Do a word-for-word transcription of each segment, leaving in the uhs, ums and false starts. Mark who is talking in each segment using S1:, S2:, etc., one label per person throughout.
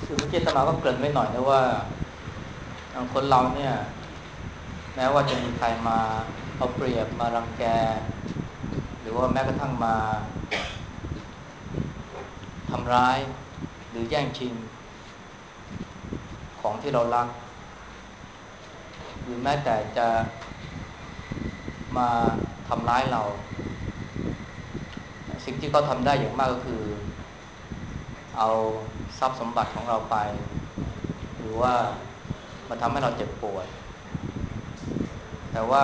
S1: คือเมื่อกี้อาตมาก็เกริ่นไว้หน่อยนะว่าคนเราเนี่ยแม้ว่าจะมีใครมาเอาเปรียบมารังแกหรือว่าแม้กระทั่งมาทำร้ายหรือแย่งชิงของที่เรารักหรือแม้แต่จะมาทำร้ายเราสิ่งที่เขาทำได้อย่างมากก็คือเอาทรัพย์สมบัติของเราไปหรือว่ามาทำให้เราเจ็บปวดแต่ว่า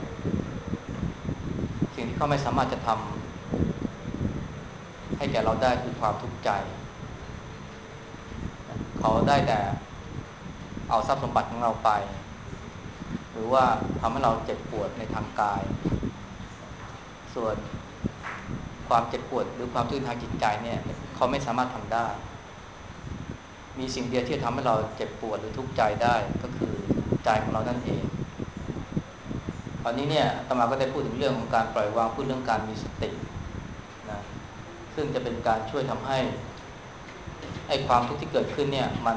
S1: สิ่งที่เขาไม่สามารถจะทำให้แก่เราได้คือความทุกข์ใจเขาได้แต่เอาทรัพย์สมบัติของเราไปหรือว่าทำให้เราเจ็บปวดในทางกายส่วนความเจ็บปวดหรือความทุกข์ทางจิตใจเนี่ยเขาไม่สามารถทำได้มีสิ่งเดียวที่จะทำให้เราเจ็บปวดหรือทุกข์ใจได้ก็คือใจของเรานั่นเองคราวนี้เนี่ยอาตมาก็ได้พูดถึงเรื่องของการปล่อยวางพูดเรื่องการมีสตินะซึ่งจะเป็นการช่วยทำให้ไอ้ความทุกข์ที่เกิดขึ้นเนี่ยมัน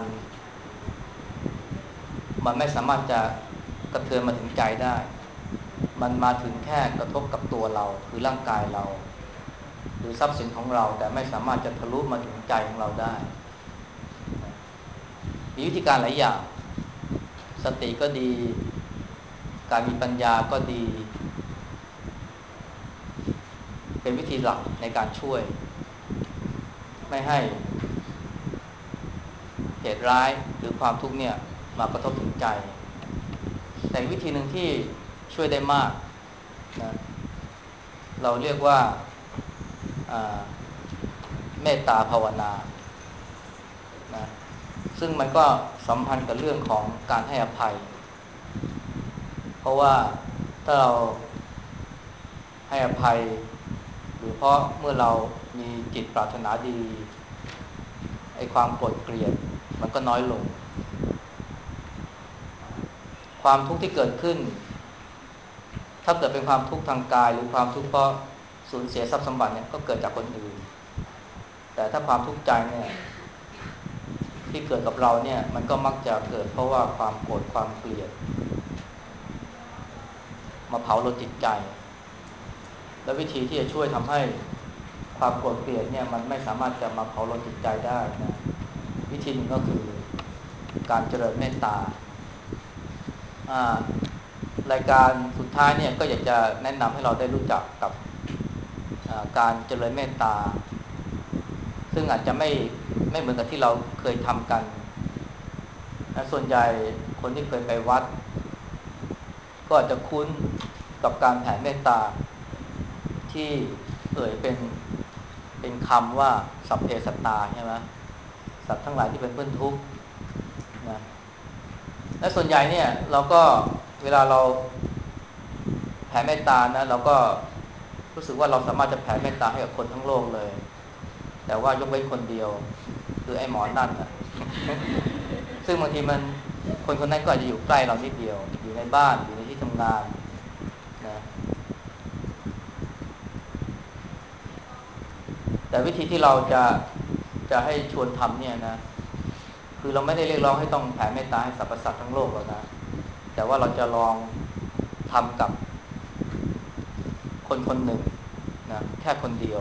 S1: มันไม่สามารถจะกระเทือนมาถึงใจได้มันมาถึงแค่กระทบกับตัวเราคือร่างกายเราหรือทรัพย์สินของเราแต่ไม่สามารถจะทะลุมาถึงใจของเราได้มีวิธีการหลายอย่างสติก็ดีการมีปัญญาก็ดีเป็นวิธีหลักในการช่วยไม่ให้เหตุร้ายหรือความทุกข์เนี่ยมากระทบถึงใจแต่วิธีหนึ่งที่ช่วยได้มากนะเราเรียกว่าเมตตาภาวนานะซึ่งมันก็สัมพันธ์กับเรื่องของการให้อภัยเพราะว่าถ้าเราให้อภัยหรือเพราะเมื่อเรามีจิตปรารถนาดีไอ้ความโกรธเกลียดมันก็น้อยลงความทุกข์ที่เกิดขึ้นถ้าเกิดเป็นความทุกข์ทางกายหรือความทุกข์เพราะสูญเสียทรัพย์สมบัติเนี่ยก็เกิดจากคนอื่นแต่ถ้าความทุกข์ใจเนี่ยที่เกิดกับเราเนี่ยมันก็มักจะเกิดเพราะว่าความโกรธความเกลียดมาเผาลนจิตใจและวิธีที่จะช่วยทำให้ความโกรธเกลียดเนี่ยมันไม่สามารถจะมาเผาลนจิตใจได้นะวิธีหนึ่งก็คือการเจริญเมตตารายการสุดท้ายเนี่ยก็อยากจะแนะนำให้เราได้รู้จักกับการเจริญเมตตาซึ่งอาจจะไม่ไม่เหมือนกับที่เราเคยทำกันส่วนใหญ่คนที่เคยไปวัดก็อาจจะคุ้นกับการแผ่เมตตาที่เอ่ยเป็นเป็นคำว่าสัพเพสัตตาใช่ไหมสัตว์ทั้งหลายที่เป็นเพื่อนทุกข์นะและส่วนใหญ่เนี่ยเราก็เวลาเราแผ่เมตตานะเราก็รู้สึกว่าเราสามารถจะแผ่เมตตาให้กับคนทั้งโลกเลยแต่ว่ายกเว้นคนเดียวคือไอ้หมอนั่นน่ะซึ่งบางทีมันคนคนนั้นก็อาจจะอยู่ใกล้เรานิดเดียวอยู่ในบ้านอยู่ในที่ทำงานนะแต่วิธีที่เราจะจะให้ชวนทำเนี่ยนะคือเราไม่ได้เรียกร้องให้ต้องแผ่เมตตาให้สรรพสัตว์ทั้งโลกแล้วนะแต่ว่าเราจะลองทำกับคนคนหนึ่งนะแค่คนเดียว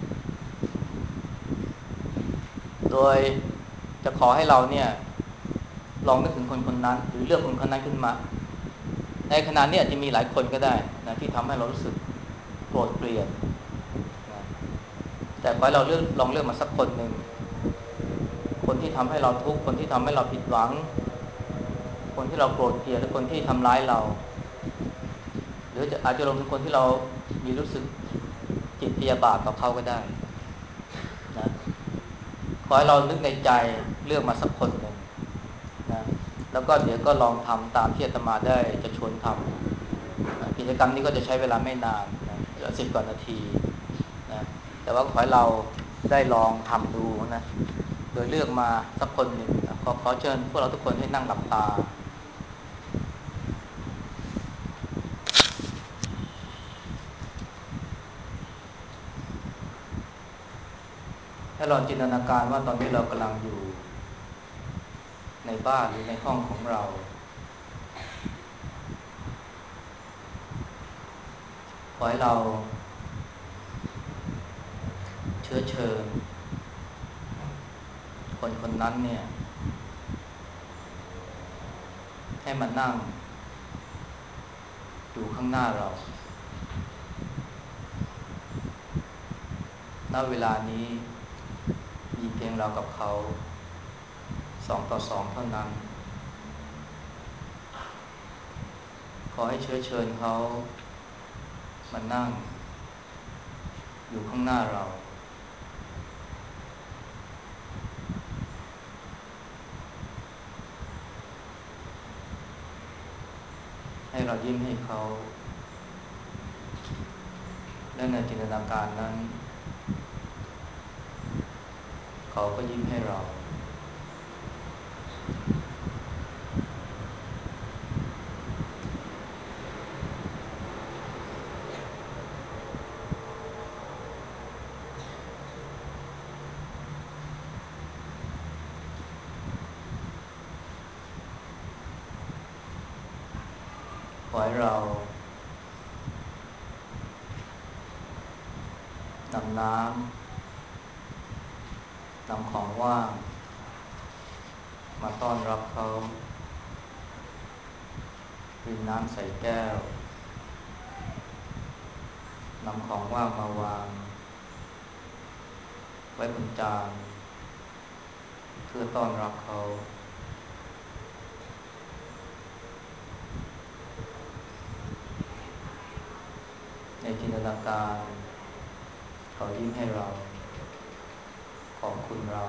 S1: โดยจะขอให้เราเนี่ยลองนึกถึงคนคนนั้นหรือเลือกคนคนนั้นขึ้นมาในขณะนี้อาจจะมีหลายคนก็ได้นะที่ทำให้เรารู้สึกโกรธเกลียดนะแต่ขอให้เราเลือกลองเลือกมาสักคนหนึ่งคนที่ทำให้เราทุกข์คนที่ทำให้เราผิดหวังคนที่เราโกรธเกลียดหรือคนที่ทำร้ายเราหรือจะอาจจะลงถึงคนที่เรามีรู้สึกจิตพยาบาทต่อเขาก็ได้นะขอให้เรานึกในใจเลือกมาสักคนหนึ่งนะแล้วก็เดี๋ยวก็ลองทำตามที่อาตมาได้จะชวนทำนะกิจกรรมนี้ก็จะใช้เวลาไม่นานนะสิบกว่านาทีนะแต่ว่าขอให้เราได้ลองทำดูนะโดยเลือกมาสักคนหนึ่งนะขอขอเชิญพวกเราทุกคนให้นั่งหลับตาให้ลองจินตนาการว่าตอนนี้เรากำลังอยู่ในบ้านหรือในห้องของเราขอให้เราเชื้อเชิญคนคนนั้นเนี่ยให้มานั่งอยู่ข้างหน้าเราณเวลานี้มีเพียงเรากับเขาสองต่อสองเท่านั้นขอให้เชื้อเชิญเขามานั่งอยู่ข้างหน้าเราให้เรายิ้มให้เขาและในจินตนาการนั้นเขาก็ยิ้มให้เราขอให้เรานำน้ำนำของว่างมาต้อนรับเขารินน้ำใส่แก้วนำของว่างมาวางไว้บนจานเพื่อต้อนรับเขาในจินตนาการเขายิ้มให้เราขอบคุณเรา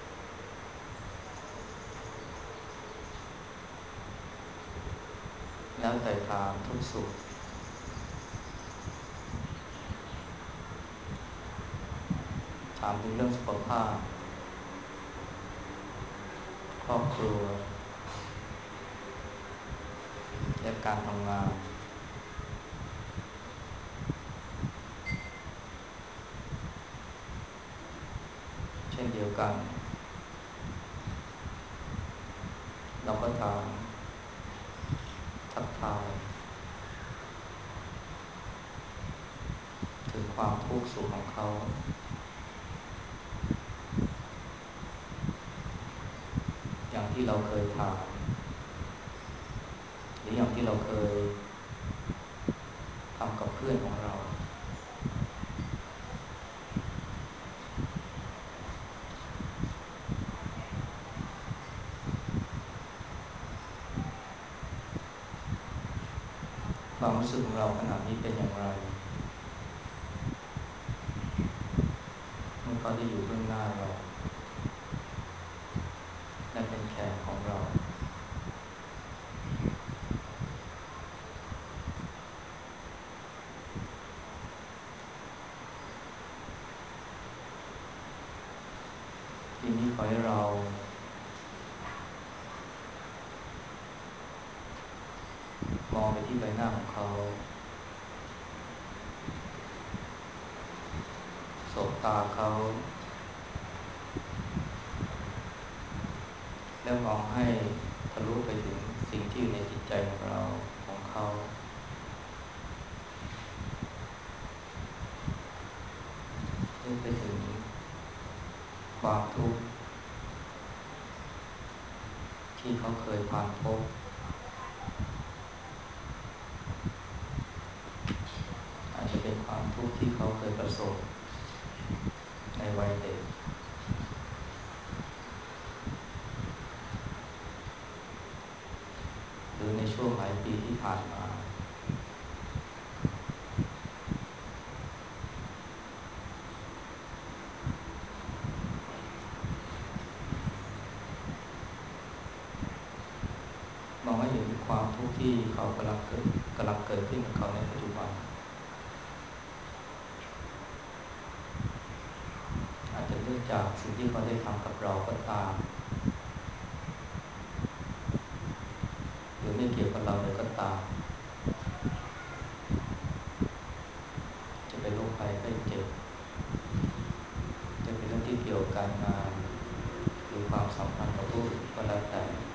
S1: แล้วแต่ถามทุกสุขถามถึงเรื่องสุขภาพครอบครัวและการทำงานเช่นเดียวกันเราก็ถามทักทายถึงความทุกข์สุขของเขาอย่างที่เราเคยถามหรืออย่างที่เราเคยทำกับเพื่อนของเราความรู้สึกของเราขณะนี้เป็นอย่างไรเมื่อเขาได้อยู่เบื้องหน้าเราและเป็นแขกของเราทีนี้ขอให้เรามองไปที่ใบหน้าของเขาสบตาเขาแล้วมองให้ทะลุไปถึงสิ่งที่อยู่ในจิตใจของเราของเขานึกไปถึงความทุกข์ที่เขาเคยผ่านพบอาจจะเป็นความทุกข์ที่เขาเคยประสบในวัยเด็กหรือในช่วงหลายปีที่ผ่านมามองให้เห็นถึงความทุกข์ที่เขากำลังเกิดกำลังเกิดขึ้นกับเขาในปัจจุบันอาจจะเนื่องจากสิ่งที่เขาได้ทำกับเราก็ตามหรือไม่เกี่ยวกับเราเลยก็ตามจะเป็นโรคภัยไข้เจ็บจะเป็นเรื่องที่เกี่ยวกับการงานหรือความสัมพันธ์กับผู้อื่นก็แล้วแต่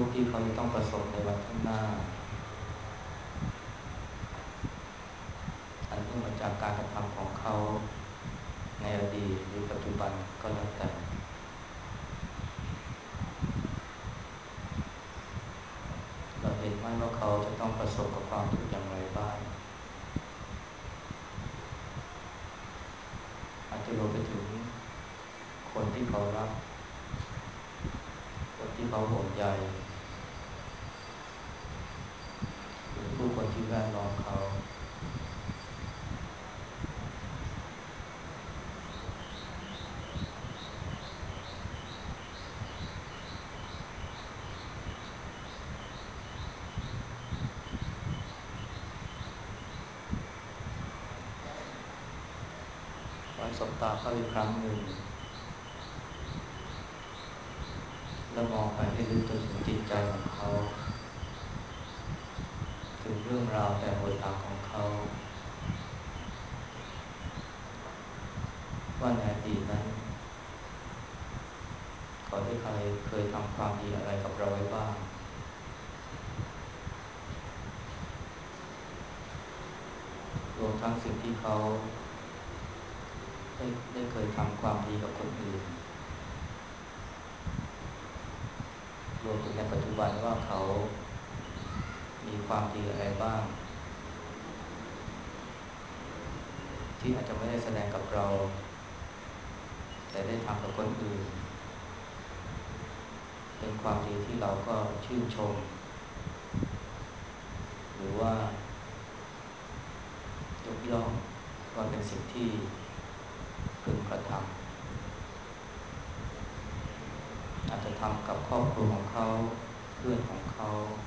S1: กข์ที่เขาจะต้องประสบในวันข้างหน้าอันเนื่องมาจากการกระทำของเขาในอดีตหรือปัจจุบันก็แล้วแต่เราเห็นไหมว่าเขาจะต้องประสบกับความทุกข์อย่างไรบ้างอาจจะรวมไปถึงคนที่เขารักคนที่เขาห่วงใยหรือผู้คนที่แวดล้อมเขาขอให้สบตาเขาอีกครั้งหนึ่งแล้วมองไปให้ลึกจนถึงจิตใจของเขาถึงเรื่องราวแต่โดยทางของเขาว่าในอดีตนั้นเขาได้เคยเคยทำความดีอะไรกับเราไว้บ้างรวมทั้งสิ่งที่เขาได้ได้เคยทำความดีกับคนอื่นรวมถึงในปัจจุบันว่าเขามีความดีอะไรบ้างที่อาจจะไม่ได้แสดงกับเราแต่ได้ทำกับคนอื่นเป็นความดีที่เราก็ชื่นชมหรือว่ายกย่องว่าเป็นสิ่งที่พึงกระทำอาจจะทำกับครอบครัวของเขาเพื่อนของเขา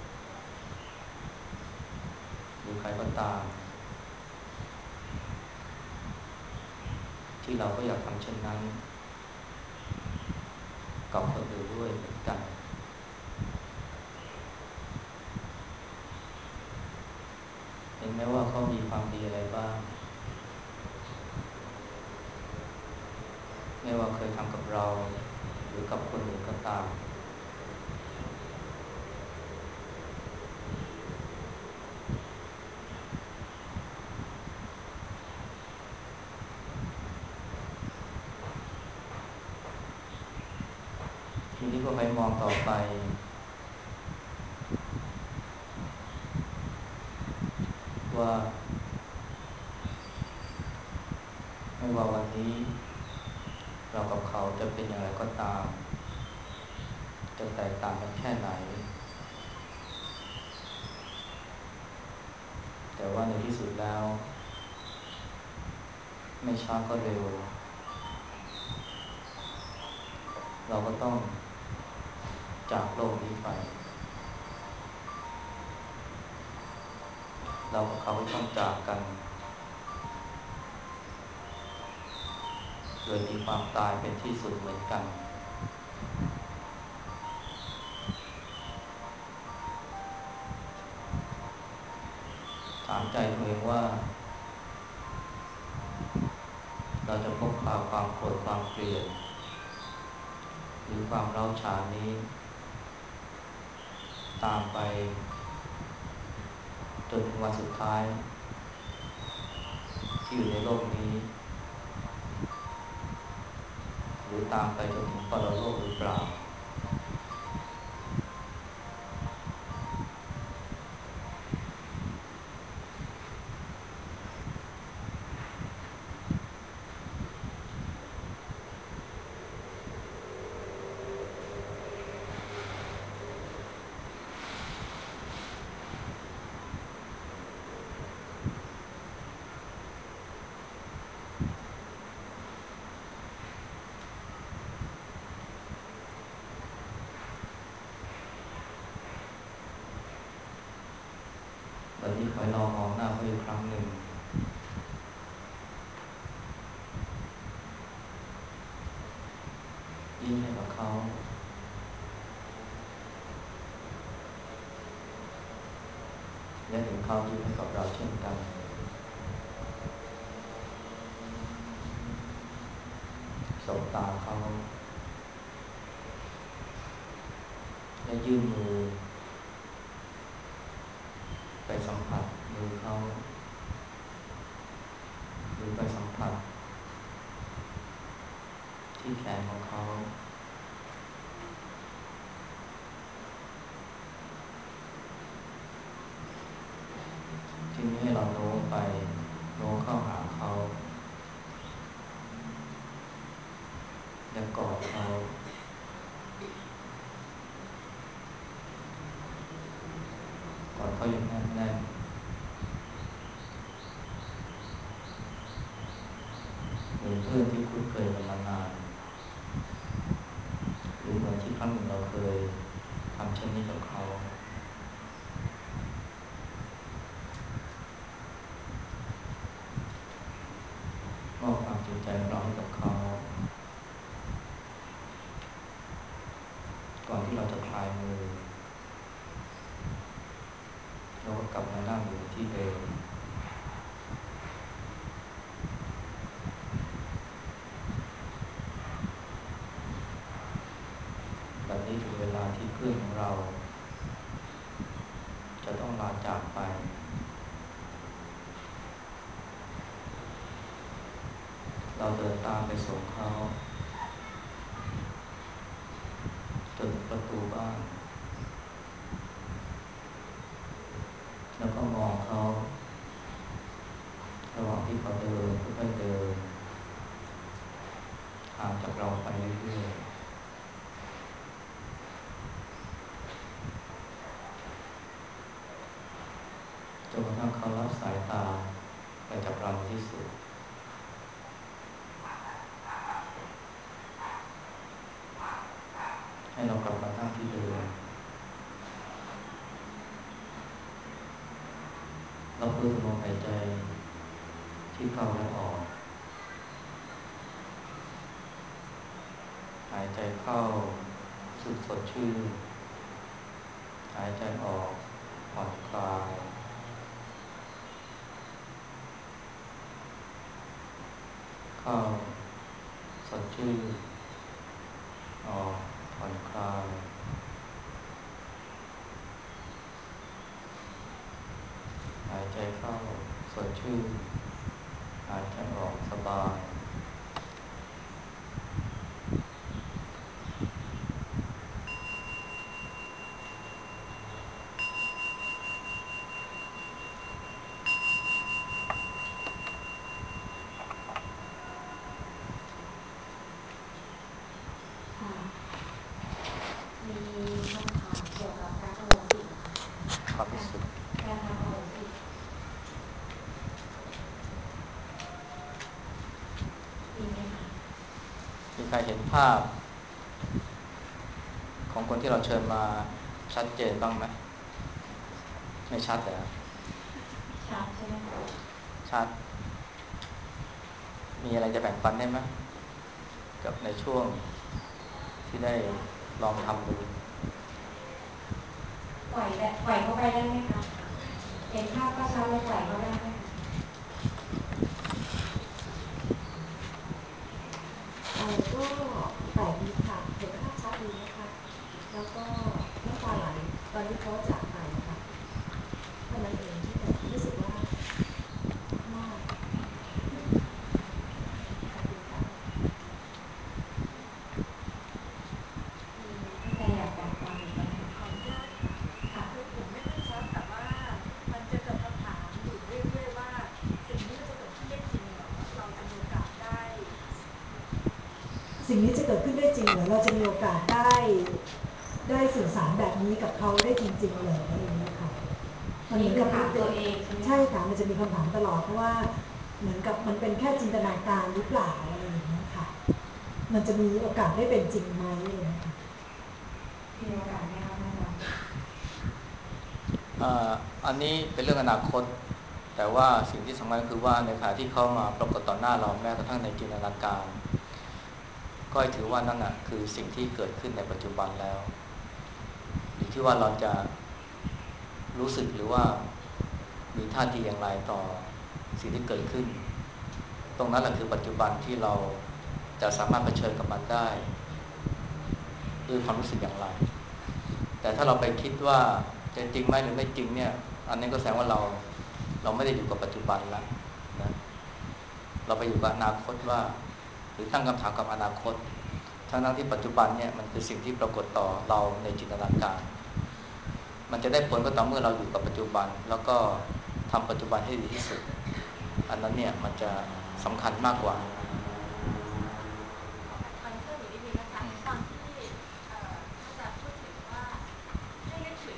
S1: หรือใครก็ตามที่เราก็อยากทำเช่นนั้นกับคนอื่นด้วยเหมือนกันเห็นไหมว่าเขามีความดีอะไรบ้างไม่ว่าเคยทำกับเราหรือกับคนอื่นก็ตามทีนี้ก็ไปมองต่อไปว่าไม่ว่าวันนี้เรากับเขาจะเป็นอย่างไรก็ตามจะแตกต่างกันแค่ไหนแต่ว่าในที่สุดแล้วไม่ช้าก็เร็วเราก็ต้องจากโลกนี้ไปเรากับเขาก็ต้องจากกันโดยมีความตายเป็นที่สุดเหมือนกันถามใจตัวเองว่าเราจะพกพาความโกรธความเกลียดหรือความร้าวฉานนี้ตามไปจนถึงวันสุดท้ายที่อยู่ในโลกนี้หรือตามไปจนถึงปรโลกหรือเปล่าวันนี้ขอให้เรามองหน้าเขาอีกครั้งหนึ่งยิ้มให้กับเขาและเห็นเขายิ้มให้กับเราเช่นกันสบตาเขาและยื่นมือไปสัมผัสมือเขาหรือไปสัมผัสที่แขนของเขาทีนี้ให้เราโน้มไปโน้มเข้าหาเขาและกอดเขากอดเขาอย่างแน่นๆเหมือนเพื่อนที่คุ้นเคยกันมานานหรือเหมือนที่ครั้งหนึ่งเราเคยทำเช่นนี้กับเขามอบความจริงใจของเราให้กับเขาก่อนที่เราจะคลายมือเราก็กลับมานั่งอยู่ที่เดิมแบบนี้ถึงเวลาที่เพื่อนของเราจะต้องลาจากไปเราเดินตามไปส่งเขาจนถึงประตูบ้านแล้วก็มองเขาระหว่างที่เขาเดินค่อยๆเดินห่างจากเราไปเรื่อยๆจนกระทั่งเขาละสายตาไปจากเราในที่สุดให้เรากลับมานั่งที่เดิมเราเพิ่มลมหายใจที่เข้าและออกหายใจเข้ารู้สึกสดชื่นหายใจออกผ่อนคลายเข้าสดชื่นออกผ่อนคลายหายใจเข้าสดชื่นหายใจออกสบาย
S2: มีคำถามเกี่ยวกับการอโหสิค่ะ
S1: ความรู้สึก
S2: การทำอโหสิมีไหมคะ
S1: มีใครเห็นภาพของคนที่เราเชิญมาชัดเจนบ้างไหมไม่ชัดเหรอ
S2: ชัดใช่ไหมคะ
S1: ชัดมีอะไรจะแบ่งปันได้ไหมกับในช่วงที่ได้ลองทำดู
S2: ปล่อยได้ปล่อยเข้าไปได้ไหมคะเห็นภาพก็ชัดเลยปล่อยเขาได้ไหมคะ
S3: เออก็แปลกดีค่ะเห็นภาพชัดดีนะคะแล้วก็น้ำตาไหลตอนที่เขาจากไปค่ะเท่านั้นเองที่แบบรู้สึกว่ามากขอบคุณค่ะ
S2: มีท่านใดอยากแบ่งปันอีกไหมคะ
S4: ขออนุญาตค่ะ
S2: ค่ะ
S4: คือเห็นไม่ค่อยชัดแต่ว่ามันจะเกิดคำถามอยู่เรื่อยๆว่าสิ่งนี้มันจะเกิดขึ้นได้จริงเหรอเราจะมีโอกาสได้
S3: สิ่งนี้จะเกิดขึ้นได้จริงเหรอเราจะมีโอกาสได้ได้สื่อสารแบบนี้กับเขาได้จริงๆเหรออะไรอย่างเงี้ยค่ะมันเหมือนกับ
S2: ถามตัวเองใช่ไหม
S3: ใช่ค่ะมันจะมีคำถามตลอดเพราะว่าเหมือนกับมันเป็นแค่จินตนาการหรือเปล่าอะไรอย่างเงี้ยค่ะมันจะมีโอกาสได้เป็นจริงไหมอะไรอย่างเงี้ยค่ะ
S2: มีโอกาสไหมคะอาจารย์
S1: อันนี้เป็นเรื่องอนาคตแต่ว่าสิ่งที่สำคัญคือว่าในขณะที่เขามาปรากฏต่อหน้าเราแม้กระทั่งในจินตนาการก็ถือว่านั่นน่ะคือสิ่งที่เกิดขึ้นในปัจจุบันแล้วอยู่ที่ว่าเราจะรู้สึกหรือว่ามีท่าทีอย่างไรต่อสิ่งที่เกิดขึ้นตรงนั้นแหละคือปัจจุบันที่เราจะสามารถเผชิญกับมันได้ด้วยความรู้สึกอย่างไรแต่ถ้าเราไปคิดว่าจะจริงไหมหรือไม่จริงเนี่ยอันนี้ก็แสดงว่าเราเราไม่ได้อยู่กับปัจจุบันแล้วนะเราไปอยู่กับอนาคตว่าหรือตั้งคำถามกับอนาคตทั้งๆที่ปัจจุบันเนี่ยมันคือสิ่งที่ปรากฏต่อเราในจินตนาการมันจะได้ผลก็ต่อเมื่อเราอยู่กับปัจจุบันแล้วก็ทำปัจจุบันให้ดีที่สุดอันนั้นเนี่ยมันจะสำคัญมากกว่า
S4: ตอนเพิ่มอีกนิดนึงนะคะตอนที่ท่านอาจารย์พูดถึงว่าให้นึกถึง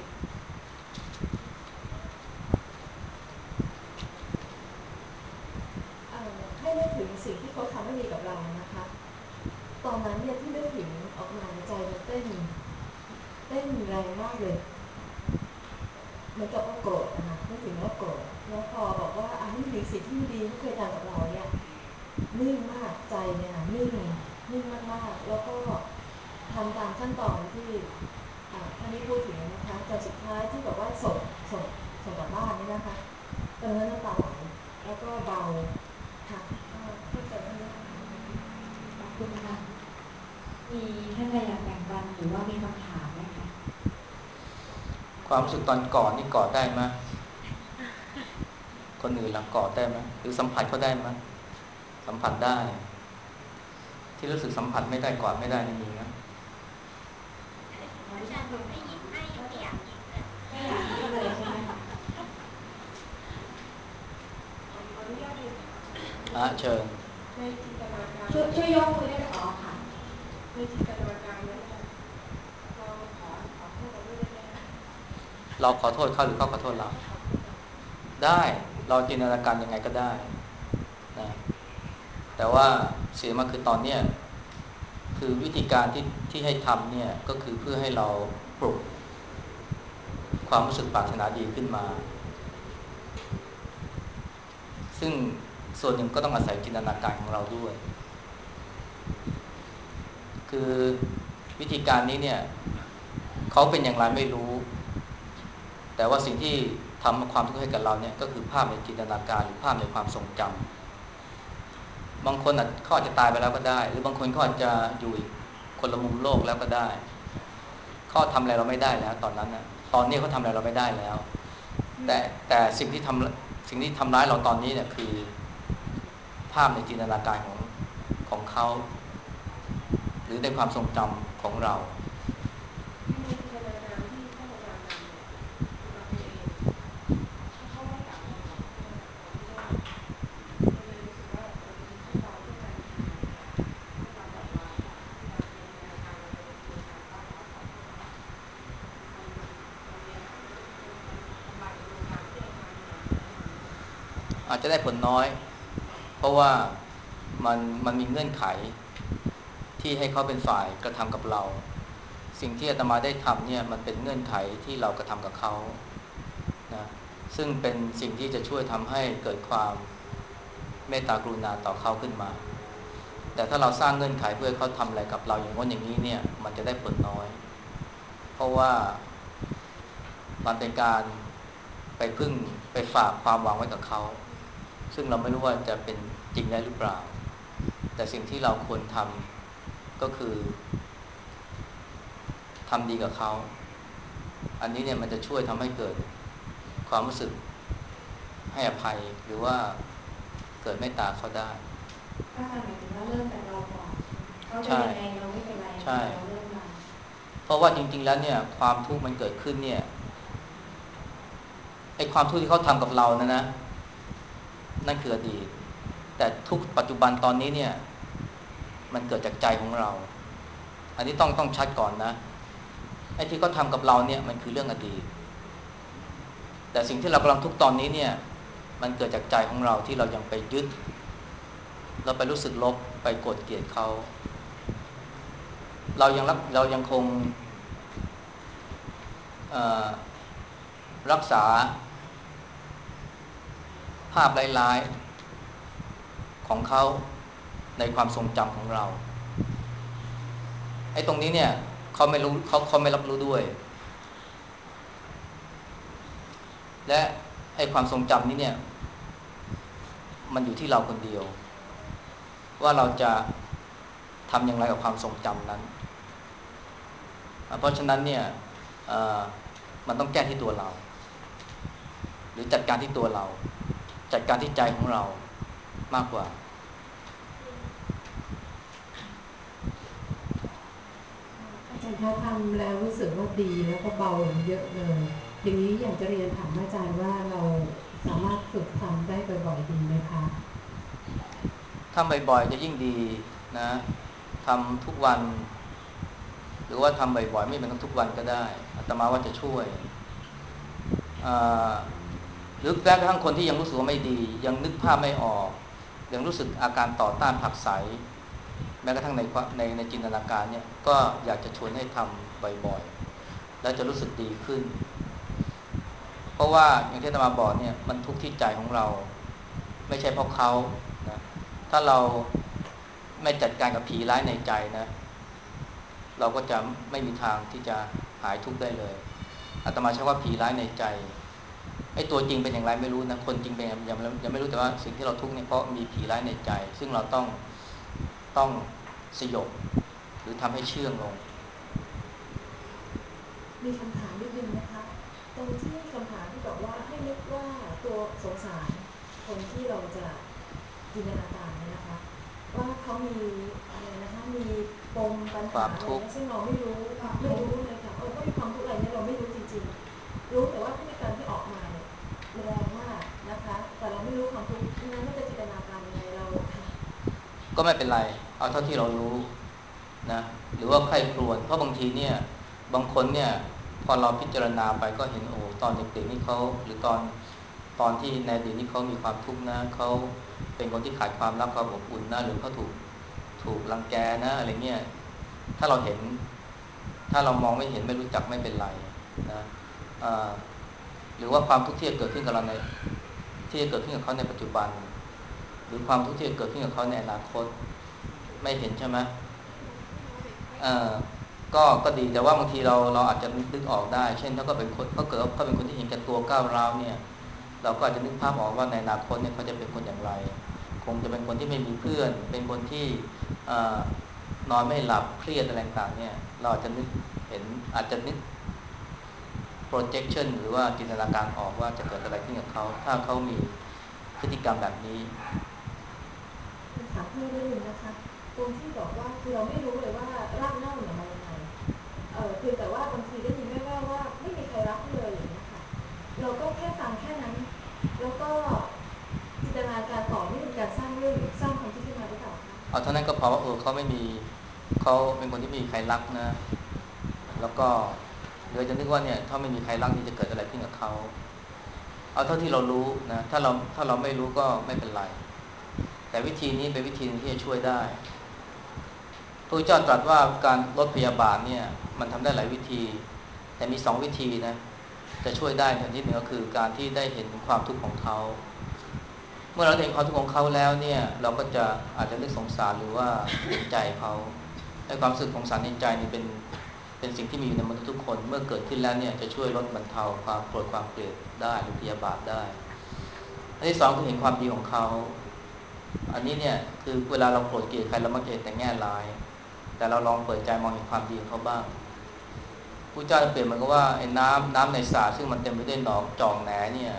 S3: เอ่อให้นึกถึงสิ่งที่เขาทำให้ดีกับเรานะคะตอนนั้นเนี่ยที่นึกถึงออกมาในใจมันเต้นเต้นแรงมากเลยเหมือนกับว่าโกรธนะคะนึกถึงว่าโกรธแล้วพอบอกว่าอ่ะนึกถึงสิ่งที่ไม่ดีที่เคยทำกับเราเนี่ยนิ่งมากใจเนี่ยนิ่งนิ่งมากๆแล้วก็ทำตามขั้นตอนที่ท่านนี้พูดถึงนะคะจนสุดท้ายที่บอกว่าส่งส่งส่งกลับบ้านนี่นะคะตอนนั้นน้ำตาไหลแล้วก็เบาค่ะก็เข้าใจท่านนี้
S2: ขอบคุณค่ะมีท่านใดอยากแบ่งปันหรือว่ามีคำถามไหมคะ
S1: ความรู้สึกตอนกอดนี่กอดได้ไหมคนอื่นละกอดได้ไหมหรือสัมผัสเขาได้ไหมสัมผัสได้ที่รู้สึกสัมผัสไม่ได้กอดไม่ได้นี่มีไหม
S2: อาจารย์บอกให้ยิ้มให้ไม่อยากยิ้มเลยไม่อยากยิ้มเลยใช่ไหมคะ
S3: ขออนุญาตเลย
S1: อ่ะเชิญ
S3: ในจินตนาการ
S2: ช่วยช่วยยกมือได้ไหมอ๋อค่ะ
S3: ในจินตนาการนั้นเราขอขอโทษเราด้วยได้ไหม
S1: เราขอโทษเขาหรือเขาขอโทษเราได้เราจินตนาการยังไงก็ได้นะแต่ว่าเสียมาคือตอนเนี้ยคือวิธีการที่ที่ให้ทำเนี่ยก็คือเพื่อให้เราปลุกความรู้สึกปรารถนาดีขึ้นมาซึ่งส่วนหนึ่งก็ต้องอาศัยจินตนาการของเราด้วยคือวิธีการนี้เนี่ยเขาเป็นอย่างไรไม่รู้แต่ว่าสิ่งที่ทำความทุกข์ให้กับเราเนี่ยก็คือภาพในจินตนาการหรือภาพในความทรงจำบางคนอาจเขาอาจจะตายไปแล้วก็ได้หรือบางคนเขาอาจจะอยู่อีกคนละมุมโลกแล้วก็ได้เขาทำอะไรเราไม่ได้แล้วตอนนั้นนะตอนนี้เขาทำอะไรเราไม่ได้แล้วแต่แต่สิ่งที่ทำสิ่งที่ทำร้ายเราตอนนี้เนี่ยคือภาพในจินตนาการของของเขาหรือในความทรงจำของเรา
S3: ในจินตนาการที่ท่านอาจารย์นำเนี่ยเราเองถ้าเขาไม่กล่าวมาขอโทษเราไม่ได้เราเลยรู้สึกว่าเราจะมีขั้นตอนที่การทำที่เราแบบว่าเราในจินตนาการเราจะมีการว่าขอโทษมันมันเนี่ยมันมันทำลายกระบวนการที่เราทำเนี่ย
S1: อาจจะได้ผลน้อยเพราะว่ามันมันมีเงื่อนไขที่ให้เขาเป็นฝ่ายกระทำกับเราสิ่งที่อาตมาได้ทำเนี่ยมันเป็นเงื่อนไขที่เรากระทำกับเขานะซึ่งเป็นสิ่งที่จะช่วยทำให้เกิดความเมตตากรุณาต่อเขาขึ้นมาแต่ถ้าเราสร้างเงื่อนไขเพื่อให้เขาทำอะไรกับเราอย่างนั้นอย่างนี้เนี่ยมันจะได้ผลน้อยเพราะว่ามันเป็นการไปพึ่งไปฝากความหวังไว้กับเขาซึ่งเราไม่รู้ว่าจะเป็นจริงได้หรือเปล่าแต่สิ่งที่เราควรทำก็คือทำดีกับเขาอันนี้เนี่ยมันจะช่วยทำให้เกิดความรู้สึกให้อภัยหรือว่าเกิดเมตตาเขาได้
S2: ก็หมายถึงว่าเริ่มจากเราก่อนเขาจะยังไงเราไม่เป็นไร
S1: ใช่
S2: เราเริ่มเรา
S1: เพราะว่าจริงๆแล้วเนี่ยความทุกข์มันเกิดขึ้นเนี่ยไอ้ความทุกข์ที่เขาทำกับเรานะนะนั่นคืออดีตแต่ทุกปัจจุบันตอนนี้เนี่ยมันเกิดจากใจของเราอันนี้ต้องต้องชัดก่อนนะไอ้ที่เขาทำกับเราเนี่ยมันคือเรื่องอดีตแต่สิ่งที่เรากำลังทุกข์ตอนนี้เนี่ยมันเกิดจากใจของเราที่เรายังไปยึดเราไปรู้สึกลบไปโกรธเกลียดเขาเรายังรักเรายังคงรักษาภาพร้ายๆของเขาในความทรงจำของเราไอ้ตรงนี้เนี่ยเขาไม่รู้เขาเขาไม่รับรู้ด้วยและไอ้ความทรงจำนี้เนี่ยมันอยู่ที่เราคนเดียวว่าเราจะทำอย่างไรกับความทรงจำนั้นเพราะฉะนั้นเนี่ยมันต้องแก้ที่ตัวเรารือจัดการที่ตัวเราจัดการที่ใจของเรามากกว่า
S3: อาจารย์คะทำแล้วรู้สึกว่าดีแล้วก็เบาลงเยอะเลยอย่างนี้อยากจะเรียนถามอาจารย์ว่าเราสามารถฝึกทำได้บ่อยๆดีไหมคะ
S1: ทำบ่อยๆจะยิ่งดีนะทำทุกวันหรือว่าทำบ่อยๆไม่เป็นต้องทุกวันก็ได้อาตมาว่าจะช่วยหรือแม้กระทั่งคนที่ยังรู้สึกว่าไม่ดียังนึกภาพไม่ออกยังรู้สึกอาการต่อต้านผักใสแม้กระทั่งในในในจินตนาการเนี่ยก็อยากจะชวนให้ทำบ่อยๆแล้วจะรู้สึกดีขึ้นเพราะว่าอย่างที่อาตมาบอกเนี่ยมันทุกข์ที่ใจของเราไม่ใช่เพราะเขานะถ้าเราไม่จัดการกับผีร้ายในใจนะเราก็จะไม่มีทางที่จะหายทุกข์ได้เลยอาตมาใช้ว่าผีร้ายในใจไอ้ตัวจริงเป็นอย่างไรไม่รู้นะคนจริงเป็นยังยังยังไม่รู้แต่ว่าสิ่งที่เราทุกข์เนี่ยเพราะมีผีร้ายในใจซึ่งเราต้องต้องสยบหรือทำให้เชื่องลง
S3: มีคำถามนิดนึงนะคะตรงที่คำถามที่บอกว่าให้นึกว่าตัวสงสารคนที่เราจะจินตนาการเนี่ยนะคะว่าเขามีอะไรนะคะมีปมปัญหาอะไรเนี่ยซึ่งเราไม่รู้ไม่รู้เลยค่ะเออก็มีความทุกข์อะไรเนี่ยเราไม่รู้จริงๆรู้แต่ว่าพฤติกรรมที่ออกมาเนี่ยแรงมากนะคะแต่เราไม่รู้ความทุกข์นั้นเราจะจินตนาการยังไงเราค่ะ
S1: ก็ไม่เป็นไรเอาเท่าที่เรารู้นะหรือว่าใครครวญเพราะบางทีเนี่ยบางคนเนี่ยพอเราพิจารณาไปก็เห็นโอ้ตอนเด็กๆนี่เขาหรือตอนตอนที่ในอดีตนี่เขามีความทุกข์นะเขาเป็นคนที่ขาดความรักความอบอุ่นนะหรือเขาถูกถูกรังแกนะอะไรเงี้ยถ้าเราเห็นถ้าเรามองไม่เห็นไม่รู้จักไม่เป็นไรนะหรือว่าความทุกข์ที่จะเกิดขึ้นกับเราในที่จะเกิดขึ้นกับเขาในปัจจุบันหรือความทุกข์ที่จะเกิดขึ้นกับเขาในอนาคตไม่เห็นใช่ไหมเอ่อก็ก็ดีแต่ว่าบางทีเราเราอาจจะนึกออกได้เช่นถ้าก็เป็นคนเขาเกิดเขาเป็นคนที่เห็นแก่ตัวก้าวร้าวเนี่ยเราก็อาจจะนึกภาพออกว่าในอนาคตเนี่ยเขาจะเป็นคนอย่างไรคงจะเป็นคนที่ไม่มีเพื่อนเป็นคนที่นอนไม่หลับเครียดอะไรต่างเนี่ยเราอาจจะนึกเห็นอาจจะนึก projection หรือว่าจินตนาการออกว่าจะเกิดอะไรขึ้นกับเขาถ้าเขามีพฤติกรรมแบบนี้
S3: ถามเพิ่มนิดนึงนะคะตรงที่บอกว่าคือเราไม่รู้เลยว่ารากเหง้าเนี่ยมายังไงเออคือแต่ว่าบางทีได้ยินแว่วๆว่าไม่มีใครรักเลยอย่างเงี้ยค่ะเราก็แค่ฟังแค่นั้นแล้วก็จินตนาการต่อนี่เป็นการสร้างเรื่องหรือสร้างความคิดขึ้นมาหรือเปล่าคะ
S1: เอาเท่านั้นก็พอว่าเออเขาไม่มีเขาเป็นคนที่ไม่มีใครรักนะแล้วก็เดี๋ยวจะนึกว่าเนี่ยถ้าไม่มีใครรักนี่จะเกิดอะไรขึ้นกับเขาเอาเท่าที่เรารู้นะถ้าเราถ้าเราไม่รู้ก็ไม่เป็นไรแต่วิธีนี้เป็นวิธีนึงที่จะช่วยได้พระเจ้าตรัสว่าการลดพยาบาทเนี่ยมันทำได้หลายวิธีแต่มีสองวิธีนะจะช่วยได้อย่างที่หนึ่งก็คือการที่ได้เห็นความทุกข์ของเขาเมื่อเราเห็นความทุกข์ของเขาแล้วเนี่ยเราก็จะอาจจะนึกสงสารหรือว่าเห็นใจเขาให้ความรู้สึกของสารเห็นใจนี่เป็นเป็นสิ่งที่มีอยู่ในมนุษย์ทุกคนเมื่อเกิดขึ้นแล้วเนี่ยจะช่วยลดบรรเทาความโกรธความเกลียดได้หรือพยาบาทได้อันที่สองคือเห็นความดีของเขาอันนี้เนี่ยคือเวลาเราโกรธเกลียดใครเรามักจะเห็นแต่แง่ร้ายแต่เราลองเปิดใจมองเห็นความดีของเขาบ้างผู้เจ้าเปรียบมันก็ว่าไอ้น้ำน้ำในสระซึ่งมันเต็มไปด้วยหนองจอกแหนเนี่ย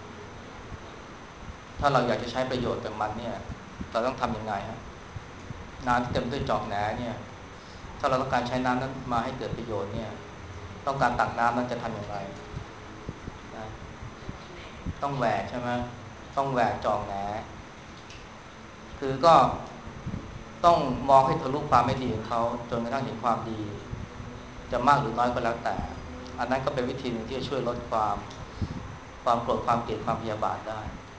S1: ถ้าเราอยากจะใช้ประโยชน์จากมันเนี่ยเราต้องทำยังไงฮะน้ำที่เต็มด้วยจอกแหนเนี่ยถ้าเราต้องการใช้น้ำนั้นมาให้เกิดประโยชน์เนี่ยต้องการตักน้ำนั้นจะทำอย่างไรนะต้องแหวกใช่ไหมต้องแหวกจอกแหนคือก็ต้องมองให้ทะลุความไม่ดีของเขาจนกระทั่งเห็นความดีจะมากหรือน้อยก็แล้วแต่อันนั้นก็เป็นวิธีหนึ่งที่จะช่วยลดความความโกรธความเกลียดความพยาบาทได้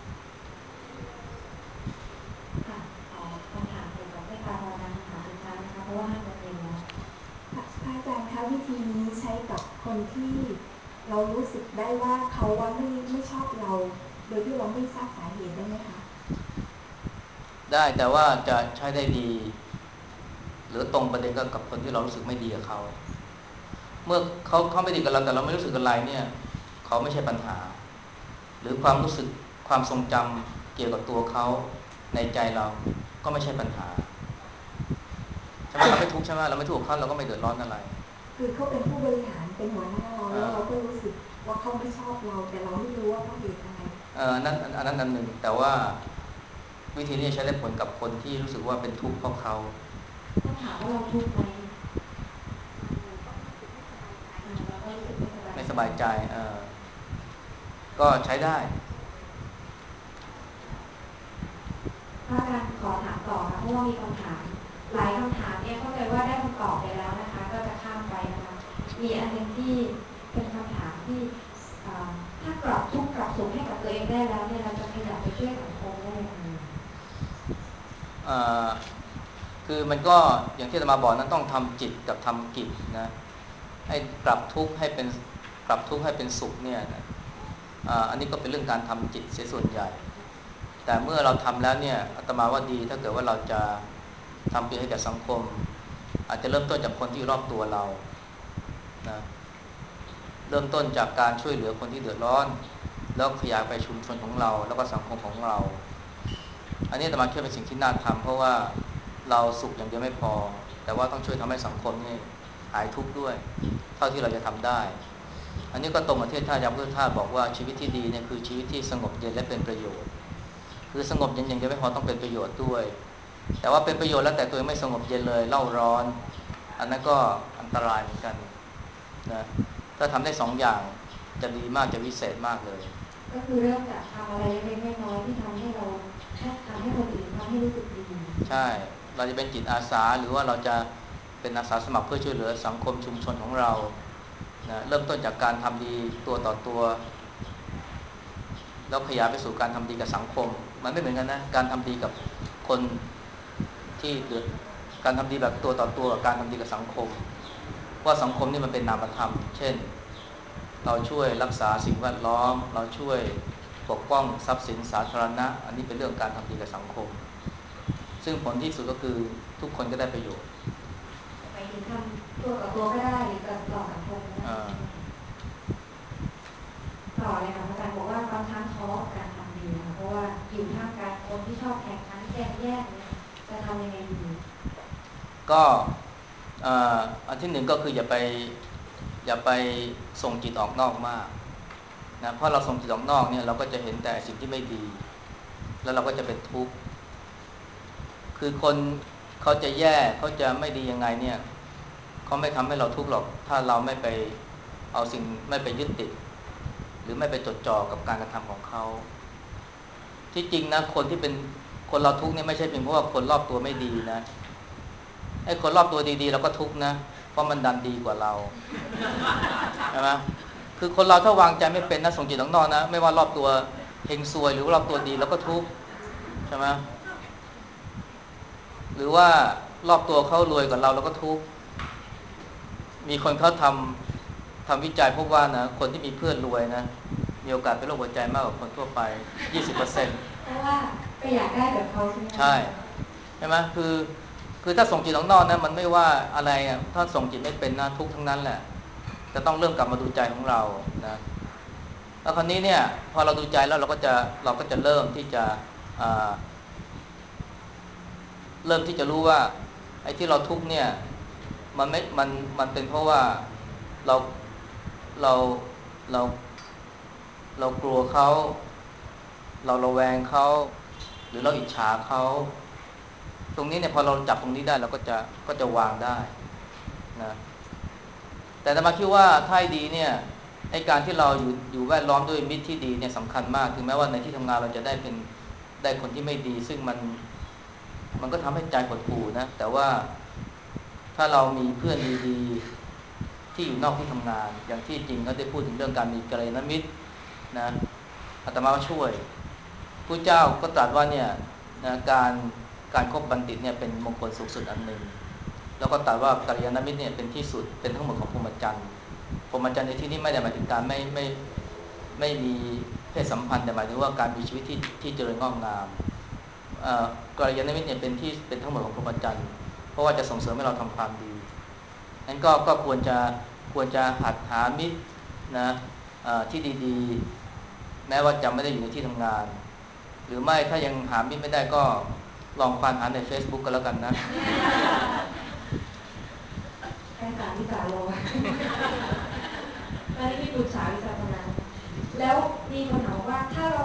S2: ค่ะขอคำถามเกี่ยวกับไม่พอพอการคำถามสุดท้ายนะคะเพราะว่าห้าโมงเย็นแล้ว
S3: พระอาจารย์คะวิธีนี้ใช้กับคนที่เรารู้สึกได้ว่าเขาว่าไม่ไม่ชอบเราโดยที่เราไม่ทราบสาเหตุได้ไหมคะ
S1: ได้แต่ว่าจะใช้ได้ดีหรือตรงประเด็นก็กับคนที่เรารู้สึกไม่ดีกับเขาเมื่อเขาเขาไม่ดีกับเราแต่เราไม่รู้สึกอะไรเนี่ยเขาไม่ใช่ปัญหาหรือความรู้สึกความทรงจำเกี่ยวกับตัวเขาในใจเราก็ไม่ใช่ปัญหาใช่ไหมเราไม่ทุกข์ใช่ไหมเราไม่ทุกข์กับเขาเราก็ไม่เดือดร้อนอะไร
S3: คือเขาเป็นผู้บริหารเป็นหัวหน้าเราแล้วเราก็รู้สึกว่าเขาไม่ชอบเราแต่เราไม่รู้ว่าเพราะเหตุอะไร
S1: เออนั่นอันนั้นอันหนึ่งแต่ว่าวิธีนี้ใช้ได้ผลกับคนที่รู้สึกว่าเป็นทุกข์เพราะเขา
S2: ต้องถามว่าเราทุกข์ไหมเราก็รู้สึกไม่สบาย
S1: ไม่สบายใจเออก็ใช้ได้
S2: พระอาจารย์ขอถามต่อค่ะเพราะว่ามีคำถามหลายคำถามเนี่ยเข้าใจว่าได้คำตอบไปแล้วนะคะก็จะข้ามไปนะคะมีอันหนึ่งที่เป็นคำถามที่ถ้ากลับทุกข์กลับสุขให้กับตัวเองได้แล้วเนี่ยเราจะขยับไปช่วยสังคมได้ยังไง
S1: คือมันก็อย่างที่อาตมาบอกนั้นต้องทำจิตกับทำกิจนะให้กลับทุกข์ให้เป็นกลับทุกข์ให้เป็นสุขเนี่ยนะอันนี้ก็เป็นเรื่องการทำจิตเสียส่วนใหญ่แต่เมื่อเราทำแล้วเนี่ยอาตมาว่าดีถ้าเกิดว่าเราจะทำประโยชน์ให้กับสังคมอาจจะเริ่มต้นจากคนที่รอบตัวเรานะเริ่มต้นจากการช่วยเหลือคนที่เดือดร้อนแล้วขยายไปชุมชนของเราแล้วก็สังคมของเราอันนี้อาตมาคิดเป็นสิ่งที่น่าทำเพราะว่าเราสุขอย่างเดียวไม่พอแต่ว่าต้องช่วยทำให้สังคมนี่หายทุกข์ด้วยเท่าที่เราจะทำได้อันนี้ก็ตรงกับที่ท่านอาจารย์พุทธทาสบอกว่าชีวิตที่ดีเนี่ยคือชีวิตที่สงบเย็นและเป็นประโยชน์คือสงบเย็นอย่างเดียวไม่พอต้องเป็นประโยชน์ด้วยแต่ว่าเป็นประโยชน์แล้วแต่ตัวเองไม่สงบเย็นเลยเล่าร้อนอันนั้นก็อันตรายเหมือนกันนะถ้าทำได้สองอย่างจะดีมากจะวิเศษมากเลย
S2: ก็คือเริ่มจากทำอะไรเล็กๆน้อยๆที่ทำให้เราทำให้คนอื่นทำให้รู้สึกดี
S1: ใช่เราจะเป็นจิตอาสาหรือว่าเราจะเป็นอาสาสมัครเพื่อช่วยเหลือสังคมชุมชนของเรานะเริ่มต้นจากการทำดีตัวต่อตัวแล้วขยายไปสู่การทำดีกับสังคมมันไม่เหมือนกันนะการทำดีกับคนที่เดือดการทำดีแบบตัวต่อตัวกับการทำดีกับสังคมว่าสังคมนี่มันเป็นนามธรรมเช่นเราช่วยรักษาสิ่งแวดล้อมเราช่วยปกป้องทรัพย์สินสาธารณะอันนี้เป็นเรื่องการทำดีกับสังคมซึ่งผลที่สุดก็คือทุกคนก็ได้ประโยชน์
S2: ไปถึงทำตัวต่อตัวก็ได้หรือต่อสังคมก็ได้ต่อเลยค่ะอาจารย์บอกว่าบางครั้งท้อกับการทำดีค่ะเพราะว่าอยู่ท่ามกลางคนที่ชอบแข่งขันแย่งแย่งเนี่ยจะทำยังไงดี
S1: ก็อันที่หนึ่งก็คืออย่าไปอย่าไปส่งจิตออกนอกมากนะเพราะเราส่งจิตออกนอกเนี่ยเราก็จะเห็นแต่สิ่งที่ไม่ดีแล้วเราก็จะเป็นทุกข์คือคนเขาจะแย่เขาจะไม่ดียังไงเนี่ยเขาไม่ทำให้เราทุกข์หรอกถ้าเราไม่ไปเอาสิ่งไม่ไปยึดติดหรือไม่ไปจดจ่อกับการกระทำของเขาที่จริงนะคนที่เป็นคนเราทุกข์เนี่ยไม่ใช่เป็นเพราะว่าคนรอบตัวไม่ดีนะไอ้คนรอบตัวดีๆเราก็ทุกข์นะเพราะมันดันดีกว่าเราใช่ไหมคือคนเราถ้าวางใจไม่เป็นนะส่งจิตออกนอกนะไม่ว่ารอบตัวเฮงซวยหรือว่ารอบตัวดีเราก็ทุกข์ใช่ไหมหรือว่ารอบตัวเขารวยกว่าเราเราก็ทุกข์มีคนเขาทำทำวิจัยพบว่านะคนที่มีเพื่อนรวยนะมีโอกาสเป็นโรคหัวใจมากกว่าคนทั่วไป ยี่สิบเปอร์เซ็นต์
S2: เพราะว่าไปอยากได้แบบเขาใช่ไหม
S1: ใช่ใช่ไหมคือคือถ้าส่งจิตออกนอกนะมันไม่ว่าอะไรอ่ะถ้าส่งจิตไม่เป็นนะทุกทั้งนั้นแหละจะต้องเริ่มกลับมาดูใจของเรานะแล้วคราวนี้เนี่ยพอเราดูใจแล้วเราก็จะเราก็จะเริ่มที่จะเริ่มที่จะรู้ว่าไอ้ที่เราทุกข์เนี่ยมันไม่มันมันเป็นเพราะว่าเราเราเราเรากลัวเขาเราระแวงเขาหรือเราอิจฉาเขาตรงนี้เนี่ยพอเราจับตรงนี้ได้เราก็จะก็จะวางได้นะแต่อาตมาคิดว่าถ้าดีเนี่ยไอ้การที่เราอยู่อยู่แวดล้อมด้วยมิตรที่ดีเนี่ยสำคัญมากถึงแม้ว่าในที่ทำงานเราจะได้เป็นได้คนที่ไม่ดีซึ่งมันมันก็ทำให้ใจหดหู่นะแต่ว่าถ้าเรามีเพื่อนดีๆที่อยู่นอกที่ทำงานอย่างที่จริงก็ได้พูดถึงเรื่องการมีกัลยาณมิตรนะอาตมาก็ช่วยผู้เจ้าก็ตรัสว่าเนี่ยนะการการคบบัณฑิตเนี่ยเป็นมงคลสูงสุดอันหนึ่งแล้วก็ตรัสว่ากัลยาณมิตรเนี่ยเป็นที่สุดเป็นทั้งหมดของพรหมจรรย์พรหมจรรย์ในที่นี้ไม่ได้หมายถึงการไม่ไม่ไม่มีเพศสัมพันธ์แต่หมายถึงว่าการมีชีวิตที่ที่เจริญงอกงามกัลยาณมิตรเนี่ยเป็นที่เป็นทั้งหมดของพรหมจรรย์เพราะว่าจะส่งเสริมให้เราทำความดีนั้นก็ก็ควรจะควรจะหัดหามิตรนะที่ดีๆแม้ว่าจะไม่ได้อยู่ในที่ทำงานหรือไม่ถ้ายังหามิตรไม่ได้ก็ลองควานหาใน Facebook ก็แล้วกันนะ
S2: ไปสาวิสาโลตอนนี้มีปรึกษาวิชาตนาแล้วมีคนถามว่าถ้าเราฝึก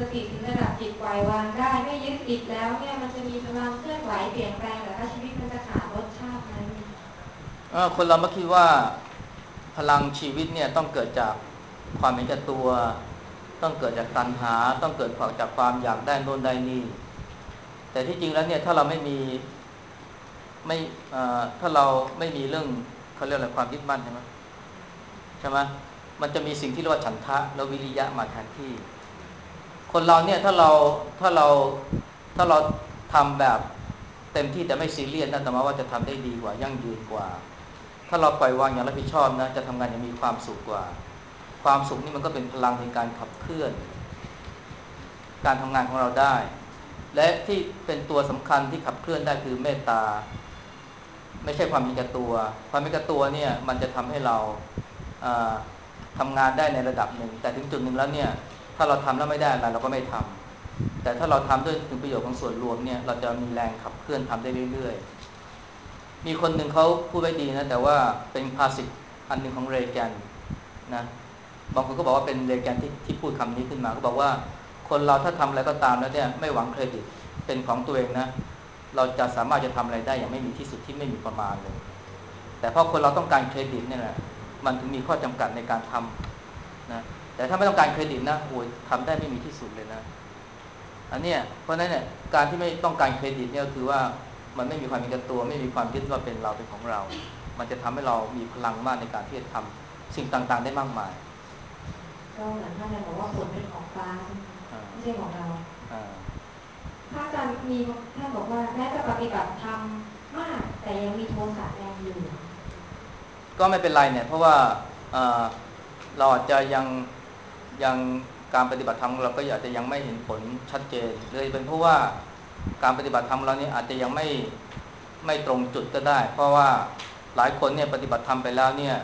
S2: ติถึงระดับจิตปล่อยวางได้ไม่ยึดติดแล้วเนี่ยมันจะมีพลังเคลื่อนไหวเปลี่ยนแปลงแต่ถ้าชีวิตมันจะขาดรสชาติไหม
S1: เออคนเราไม่คิดว่าพลังชีวิตเนี่ยต้องเกิดจากความเห็นแก่ตัวต้องเกิดจากตัณหาต้องเกิดจากความอยากได้โน่นได้นี่แต่ที่จริงแล้วเนี่ยถ้าเราไม่มีไม่ถ้าเราไม่มีเรื่องเขาเรียกอะไรความยึดมั่นใช่ไหมใช่ไหมมันจะมีสิ่งที่เรียกว่าฉันทะและวิริยะมาแทนที่คนเราเนี่ยถ้าเราถ้าเราถ้าเราทำแบบเต็มที่แต่ไม่ซีเรียสนั่นหมายว่าจะทำได้ดีกว่ายั่งยืนกว่าถ้าเราปล่อยวางอย่างรับผิดชอบนะจะทำงานอย่างมีความสุขกว่าความสุขนี่มันก็เป็นพลังในการขับเคลื่อนการทำงานของเราได้และที่เป็นตัวสำคัญที่ขับเคลื่อนได้คือเมตตาไม่ใช่ความมีแก่ตัวความมีแก่ตัวเนี่ยมันจะทำให้เราทำงานได้ในระดับหนึ่งแต่ถึงจุดหนึ่งแล้วเนี่ยถ้าเราทำแล้วไม่ได้อะไรเราก็ไม่ทำแต่ถ้าเราทำด้วยถึงประโยชน์ของส่วนรวมเนี่ยเราจะมีแรงขับเคลื่อนทำได้เรื่อยๆมีคนหนึ่งเขาพูดไว้ดีนะแต่ว่าเป็นภาษิตอันหนึ่งของเรแกนนะบางคนก็บอกว่าเป็นเรแกนที่ที่พูดคำนี้ขึ้นมาก็บอกว่าคนเราถ้าทำอะไรก็ตามแล้วเนี่ยไม่หวังเครดิตเป็นของตัวเองนะเราจะสามารถจะทำอะไรได้อย่างไม่มีที่สุดที่ไม่มีประมาณเลยแต่พอคนเราต้องการเครดิตเนี่ยแหละมันถึงมีข้อจำกัดในการทำนะแต่ถ้าไม่ต้องการเครดิตนะโอ้ยทำได้ไม่มีที่สุดเลยนะอันเนี้ยเพราะฉะนั้นเนี่ยการที่ไม่ต้องการเครดิตเนี่ยก็คือว่ามันไม่มีความมีตัวไม่มีความคิดว่าเป็นเราเป็นของเรามันจะทำให้เรามีพลังมากในการที่จะทำสิ่งต่างๆได้มากมาย
S2: ก็เหมือนท่านอาจารย์บอกว่าฝนเป็นของฟ้าใช่ไหมไม่ใช่ของเราพระอาจารย์มีท่านบอกว่าแม้จะปฏิบัติธรรมมากแต่ยังมีโทสะแรงอยู่
S1: ก็ไม่เป็นไรเนี่ยเพราะว่าเราอาจจะยังยังการปฏิบัติธรรมเราก็อาจจะยังไม่เห็นผลชัดเจนเลยเป็นเพราะว่าการปฏิบัติธรรมเราเนี่ยอาจจะยังไม่ไม่ตรงจุดก็ได้เพราะว่าหลายคนเนี่ยปฏิบัติธรรมไปแล้วเนี่ย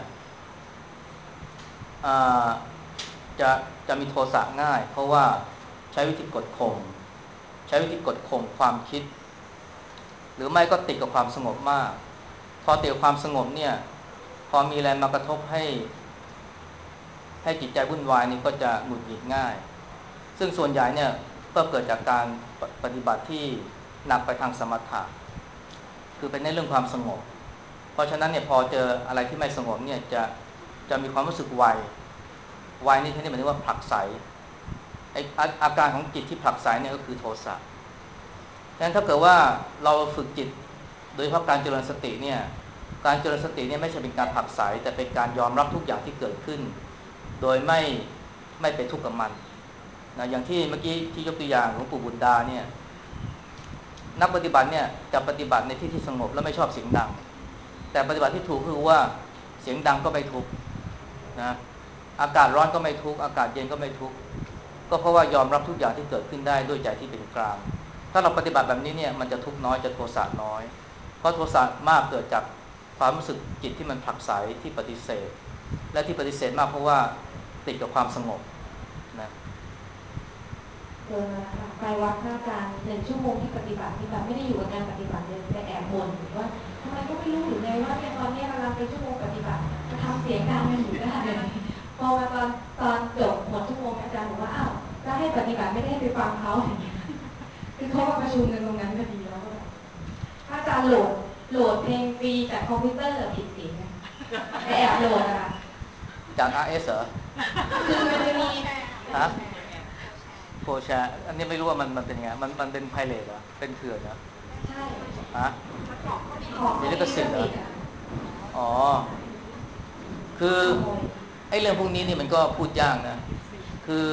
S1: จะจะมีโทสะง่ายเพราะว่าใช้วิธีกดข่มใช้วิธีกดข่มความคิดหรือไม่ก็ติดกับความสงบมากพอติดกับความสงบเนี่ยพอมีอะไรมากระทบให้ให้จิตใจวุ่นวายนี่ก็จะหงุดหงิดง่ายซึ่งส่วนใหญ่เนี่ยก็เกิดจากการปฏิบัติที่หนักไปทางสมถะคือเป็นในเรื่องความสงบเพราะฉะนั้นเนี่ยพอเจออะไรที่ไม่สงบเนี่ยจะจะมีความรู้สึกไวไวนี่ที่นี่หมายถึงว่าผลักไสไออาการของจิตที่ผลักไสเนี่ยก็คือโทสะดังนั้นถ้าเกิดว่าเราฝึกจิตโดยเฉพาะการเจริญสติเนี่ยการเจริญสติเนี่ยไม่ใช่เป็นการผลักไสแต่เป็นการยอมรับทุกอย่างที่เกิดขึ้นโดยไม่ไม่ไปทุกข์กับมันนะอย่างที่เมื่อกี้ที่ยกตัวอย่างหลวงปู่บุตรดาเนี่ยนักปฏิบัติเนี่ยจะปฏิบัติในที่ที่สงบและไม่ชอบเสียงดังแต่ปฏิบัติที่ถูกคือว่าเสียงดังก็ไม่ทุกข์นะอากาศร้อนก็ไม่ทุกข์อากาศเย็นก็ไม่ทุกข์ก็เพราะว่ายอมรับทุกอย่างที่เกิดขึ้นได้ด้วยใจที่เป็นกลางถ้าเราปฏิบัติแบบนี้เนี่ยมันจะทุกข์น้อยจะโทสะน้อยเพราะโทสะมากเกิดจากความรู้สึกจิตที่มันผลักไสที่ปฏิเสธและที่ปฏิเสธมากเพราะว่าติดกับความสงบนะ
S2: เดินมาค่ะไปวัดพระอาจารย์หนึ่งชั่วโมงที่ปฏิบัติที่แบบไม่ได้อยู่กับการปฏิบัติเลยไปแอบบ่นว่าทำไมก็ไม่รู้หรือไงว่าเนี่ยตอนนี้กำลังเป็นชั่วโมงปฏิบัติจะทำเสียงดังกันอยู่ได้เลยพอมาตอนตอนจบหมดชั่วโมงอาจารย์บอกว่าอ้าวจะให้ปฏิบัติไม่ได้ไปฟังเขาอย่างเงี้ยคือเขามาประชุมกันตรงนั้นพอดีแล้วก็แบบพระอาจารย์โหลดโหลดเพลงฟรีจากคอมพิวเตอร์ผิดเสียงไปแอบโหลดอะ
S1: จาก อาร์ เอส เหรอ
S2: คือมันจะมี
S1: ฮะโคแชร์อันนี้ไม่รู้ว่ามันมันเป็นยังไงมันมันเป็นไพเรตเหรอเป็นเถื่อนเหรอ
S2: ใช่
S1: ฮะมีลิขสิทธิ์เหรออ๋อคือไอ้เรื่องพวกนี้นี่มันก็พูดยากนะคือ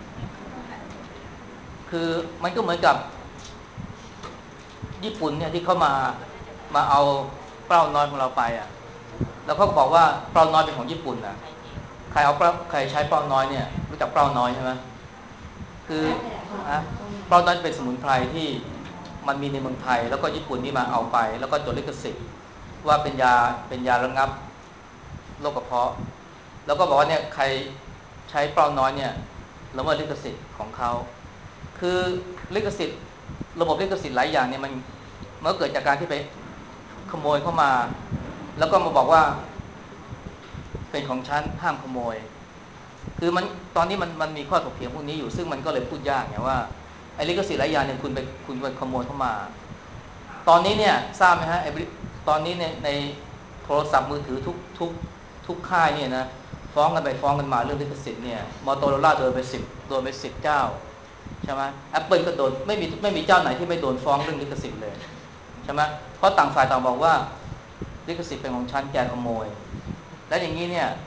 S1: คือมันก็เหมือนกับญี่ปุ่นเนี่ยที่เขามามาเอาเปล้าน้อยของเราไปอ่ะแล้วเขาก็บอกว่าเปล้าน้อยเป็นของญี่ปุ่นนะใครเอาเปล้าใครใช้เปล้าน้อยเนี่ยรู้จักเปล้าน้อยใช่ไหมคืออะเปล้าน้อยเป็นสมุนไพรที่มันมีในเมืองไทยแล้วก็ญี่ปุ่นนี่มาเอาไปแล้วก็จดลิขสิทธิ์ว่าเป็นยาเป็นยาระงับโรคกระเพาะแล้วก็บอกว่าเนี่ยใครใช้เปล้าน้อยเนี่ยละเมิดลิขสิทธิ์ของเขาคือลิขสิทธิ์ระบบลิขสิทธิ์หลายอย่างเนี่ยมันเมื่อเกิดจากการที่ไปขโมยเข้ามาแล้วก็มาบอกว่าเป็นของฉันห้ามขโมยคือคือมันตอนนี้มันมันมีข้อถกเถียงพวกนี้อยู่ซึ่งมันก็เลยพูดยากไงว่าไอ้ลิขสิทธิ์หลายอย่างเนี่ยคุณไปคุณไปขโมยเข้ามาตอนนี้เนี่ยทราบไหมฮะไอ้ตอนนี้ในในโทรศัพท์มือถือทุกทุกทุกค่ายเนี่ยนะฟ้องกันไปฟ้องกันมาเรื่องลิขสิทธิ์เนี่ยมอโตโรล่าโดนไปสิบโดนไปสิบเจ้าใช่ไหมแอปเปิลก็โดนไม่มีไม่มีเจ้าไหนที่ไม่โดนฟ้องเรื่องลิขสิทธิ์เลยใช่ไหมเพราะต่างฝ่ายต่างบอกว่าลิขสิทธิ์เป็นของฉันแกขโมยและอย่างนี้เนี่ย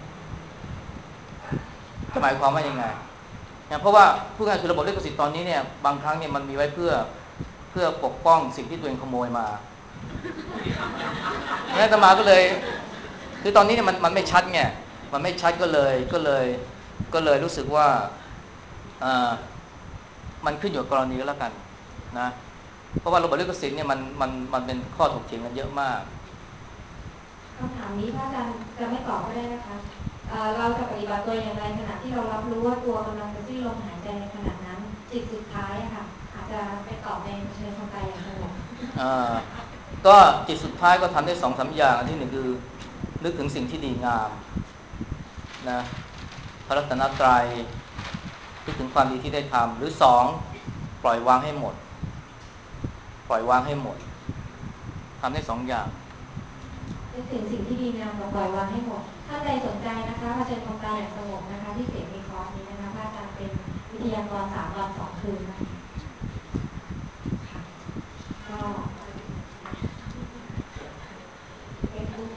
S1: จะหมายความว่ายังไงนะเพราะว่าผู้งานคือระบบลิขสิทธิ์ตอนนี้เนี่ยบางครั้งเนี่ยมันมีไว้เพื่อเพื่อปกป้องสิ่งที่ตัวเองขโมยมาแม่ตมาก็เลยคือตอนนี้เนี่ยมันมันไม่ชัดไงมันไม่ชัดก็เลยก็เลยก็เลยรู้สึกว่าอ่ามันขึ้นอยู่กับกรณีก็แล้วกันนะเพราะว่าระบบลิขสิทธิ์เนี่ยมันมันมันเป็นข้อถกเถียงกันเยอะมาก
S2: คำถามนี้พระอาจารย์จะไม่ตอบก็ได้นะคะเอ่อเราจะปฏิบัติตัวอย่างไรขณะที่เรารับรู้ว่าตัวกำลังจะสิ้นลมหายใจในขณะนั้นจิตสุดท้ายอะค่ะอาจจะไปตอบในเชิงความตายอย่างสงบ
S1: อ่าก็จิตสุดท้ายก็ทำได้สองสามอย่างอันที่หนึ่งคือนึกถึงสิ่งที่ดีงามนะพระรัตนตรัยนึกถึงความดีที่ได้ทำหรือสองปล่อยวางให้หมดปล่อยวางให้หมดทำได้สองอย่าง
S2: นึกถึงสิ่งที่ดีงามกับปล่อยวางให้หมดถ้าใครสนใจนะคะมาเชิญความตายอย่างสงบนะคะที่เสียงมีคอร์สนี้นะคะพระอาจารย์เป็นวิทยากรสามวันสองคืนนะคะค่ะก็เฟซบุ๊ก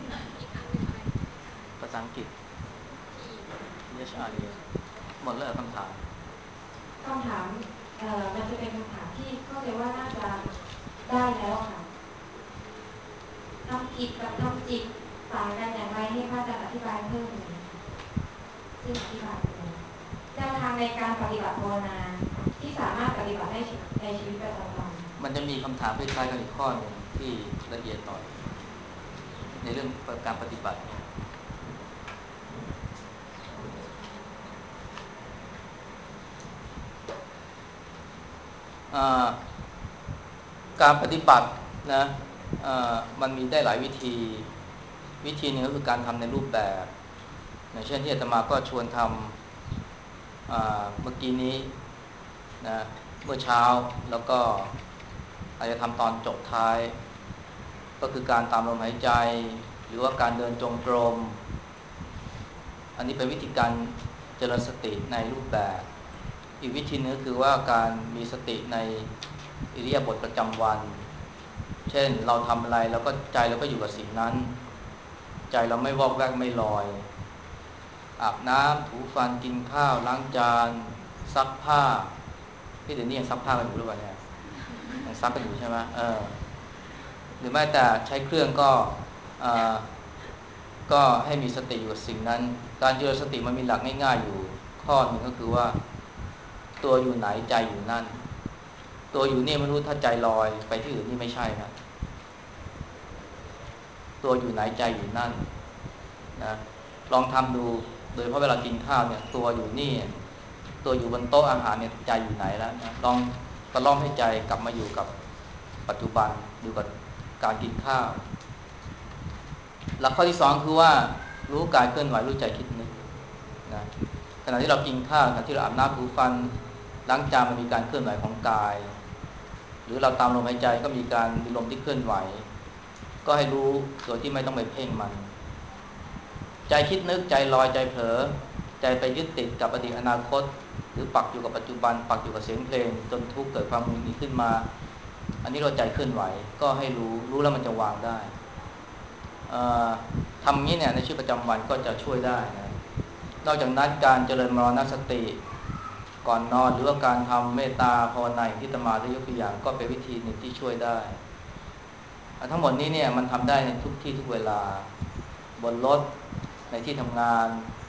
S1: ภาษาอังกฤษ เอช อาร์ เอ หมดแล้วคำถาม
S2: คำถามเอ่อมันจะเป็นคำถามที่เข้าใจว่าน่าจะได้แล้วค่ะทำกิจกับทำจิตต่างกันอย่างไรให้พระอาจารย์อธิบายเพิ่มเลยซึ่งอธิบายไปแล้วแนวทางในการปฏิบัติภาวนาที่สามารถปฏิบัติได้ในชีวิตประจำวัน
S1: มันจะมีคำถามคล้ายๆกันอีกข้อหนึ่งที่ละเอียดหน่อยในเรื่องการปฏิบัติเนี่ยการปฏิบัตินะมันมีได้หลายวิธีวิธีหนึ่งก็คือการทำในรูปแบบอย่างเช่นที่อาตมาก็ชวนทำเมื่อกี้นี้นะเมื่อเช้าแล้วก็อาจจะทำตอนจบท้ายก็คือการตามลมหายใจหรือว่าการเดินจงกรมอันนี้เป็นวิธีการเจริญสติในรูปแบบอีกวิธีนึงก็คือว่าการมีสติในอิริยาบถประจำวันเช่นเราทำอะไรแล้วก็ใจเราก็อยู่กับสิ่งนั้นใจเราไม่วอกแวกไม่ลอยอาบน้ำถูฟันกินข้าวล้างจานซักผ้าที่เดี๋ยวนี้ยังซักผ้ากันอยู่หรือเปล่าเนี่ยยังซักกันอยู่ใช่ไหมเออหรือแม้แต่ใช้เครื่องก็ก็ให้มีสติอยู่กับสิ่งนั้นการเจริญสติมันมีหลักง่ายๆอยู่ข้อหนึ่งก็คือว่าตัวอยู่ไหนใจอยู่นั่นตัวอยู่นี่ไม่รู้ถ้าใจลอยไปที่อื่นนี่ไม่ใช่นะตัวอยู่ไหนใจอยู่นั่นนะลองทำดูโดยเพราะเวลากินข้าวเนี่ยตัวอยู่นี่ตัวอยู่บนโต๊ะอาหารเนี่ยใจอยู่ไหนแล้วนะลองตะล่อมให้ใจกลับมาอยู่กับปัจจุบันอยู่กับการกินข้าวหลักข้อที่สองคือว่ารู้กายเคลื่อนไหวรู้ใจคิดนึกนะขณะที่เรากินข้าวขณะที่เราอาบน้ำถูฟันล้างจานมันมีการเคลื่อนไหวของกายหรือเราตามลมหายใจก็มีการมีลมที่เคลื่อนไหวก็ให้รู้โดยที่ไม่ต้องไปเพ่งมันใจคิดนึกใจลอยใจเผลอใจไปยึดติดกับอดีตอนาคตหรือปักอยู่กับปัจจุบันปักอยู่กับเสียงเพลงจนทุกข์เกิดความหงุดหงิดขึ้นมาอันนี้เราใจเคลื่อนไหวก็ให้รู้รู้แล้วมันจะวางได้ทำนี้เนี่ยในชีวิตประจำวันก็จะช่วยได้นะนอกจากนั้นการเจริญมรณสติก่อนนอนหรือว่าการทำเมตตาภาวนาอย่างที่อาตมาได้ยกตัวอย่างก็เป็นวิธีหนึ่งที่ช่วยได้ทั้งหมดนี้เนี่ยมันทำได้ในทุกที่ทุกเวลาบนรถในที่ทำงาน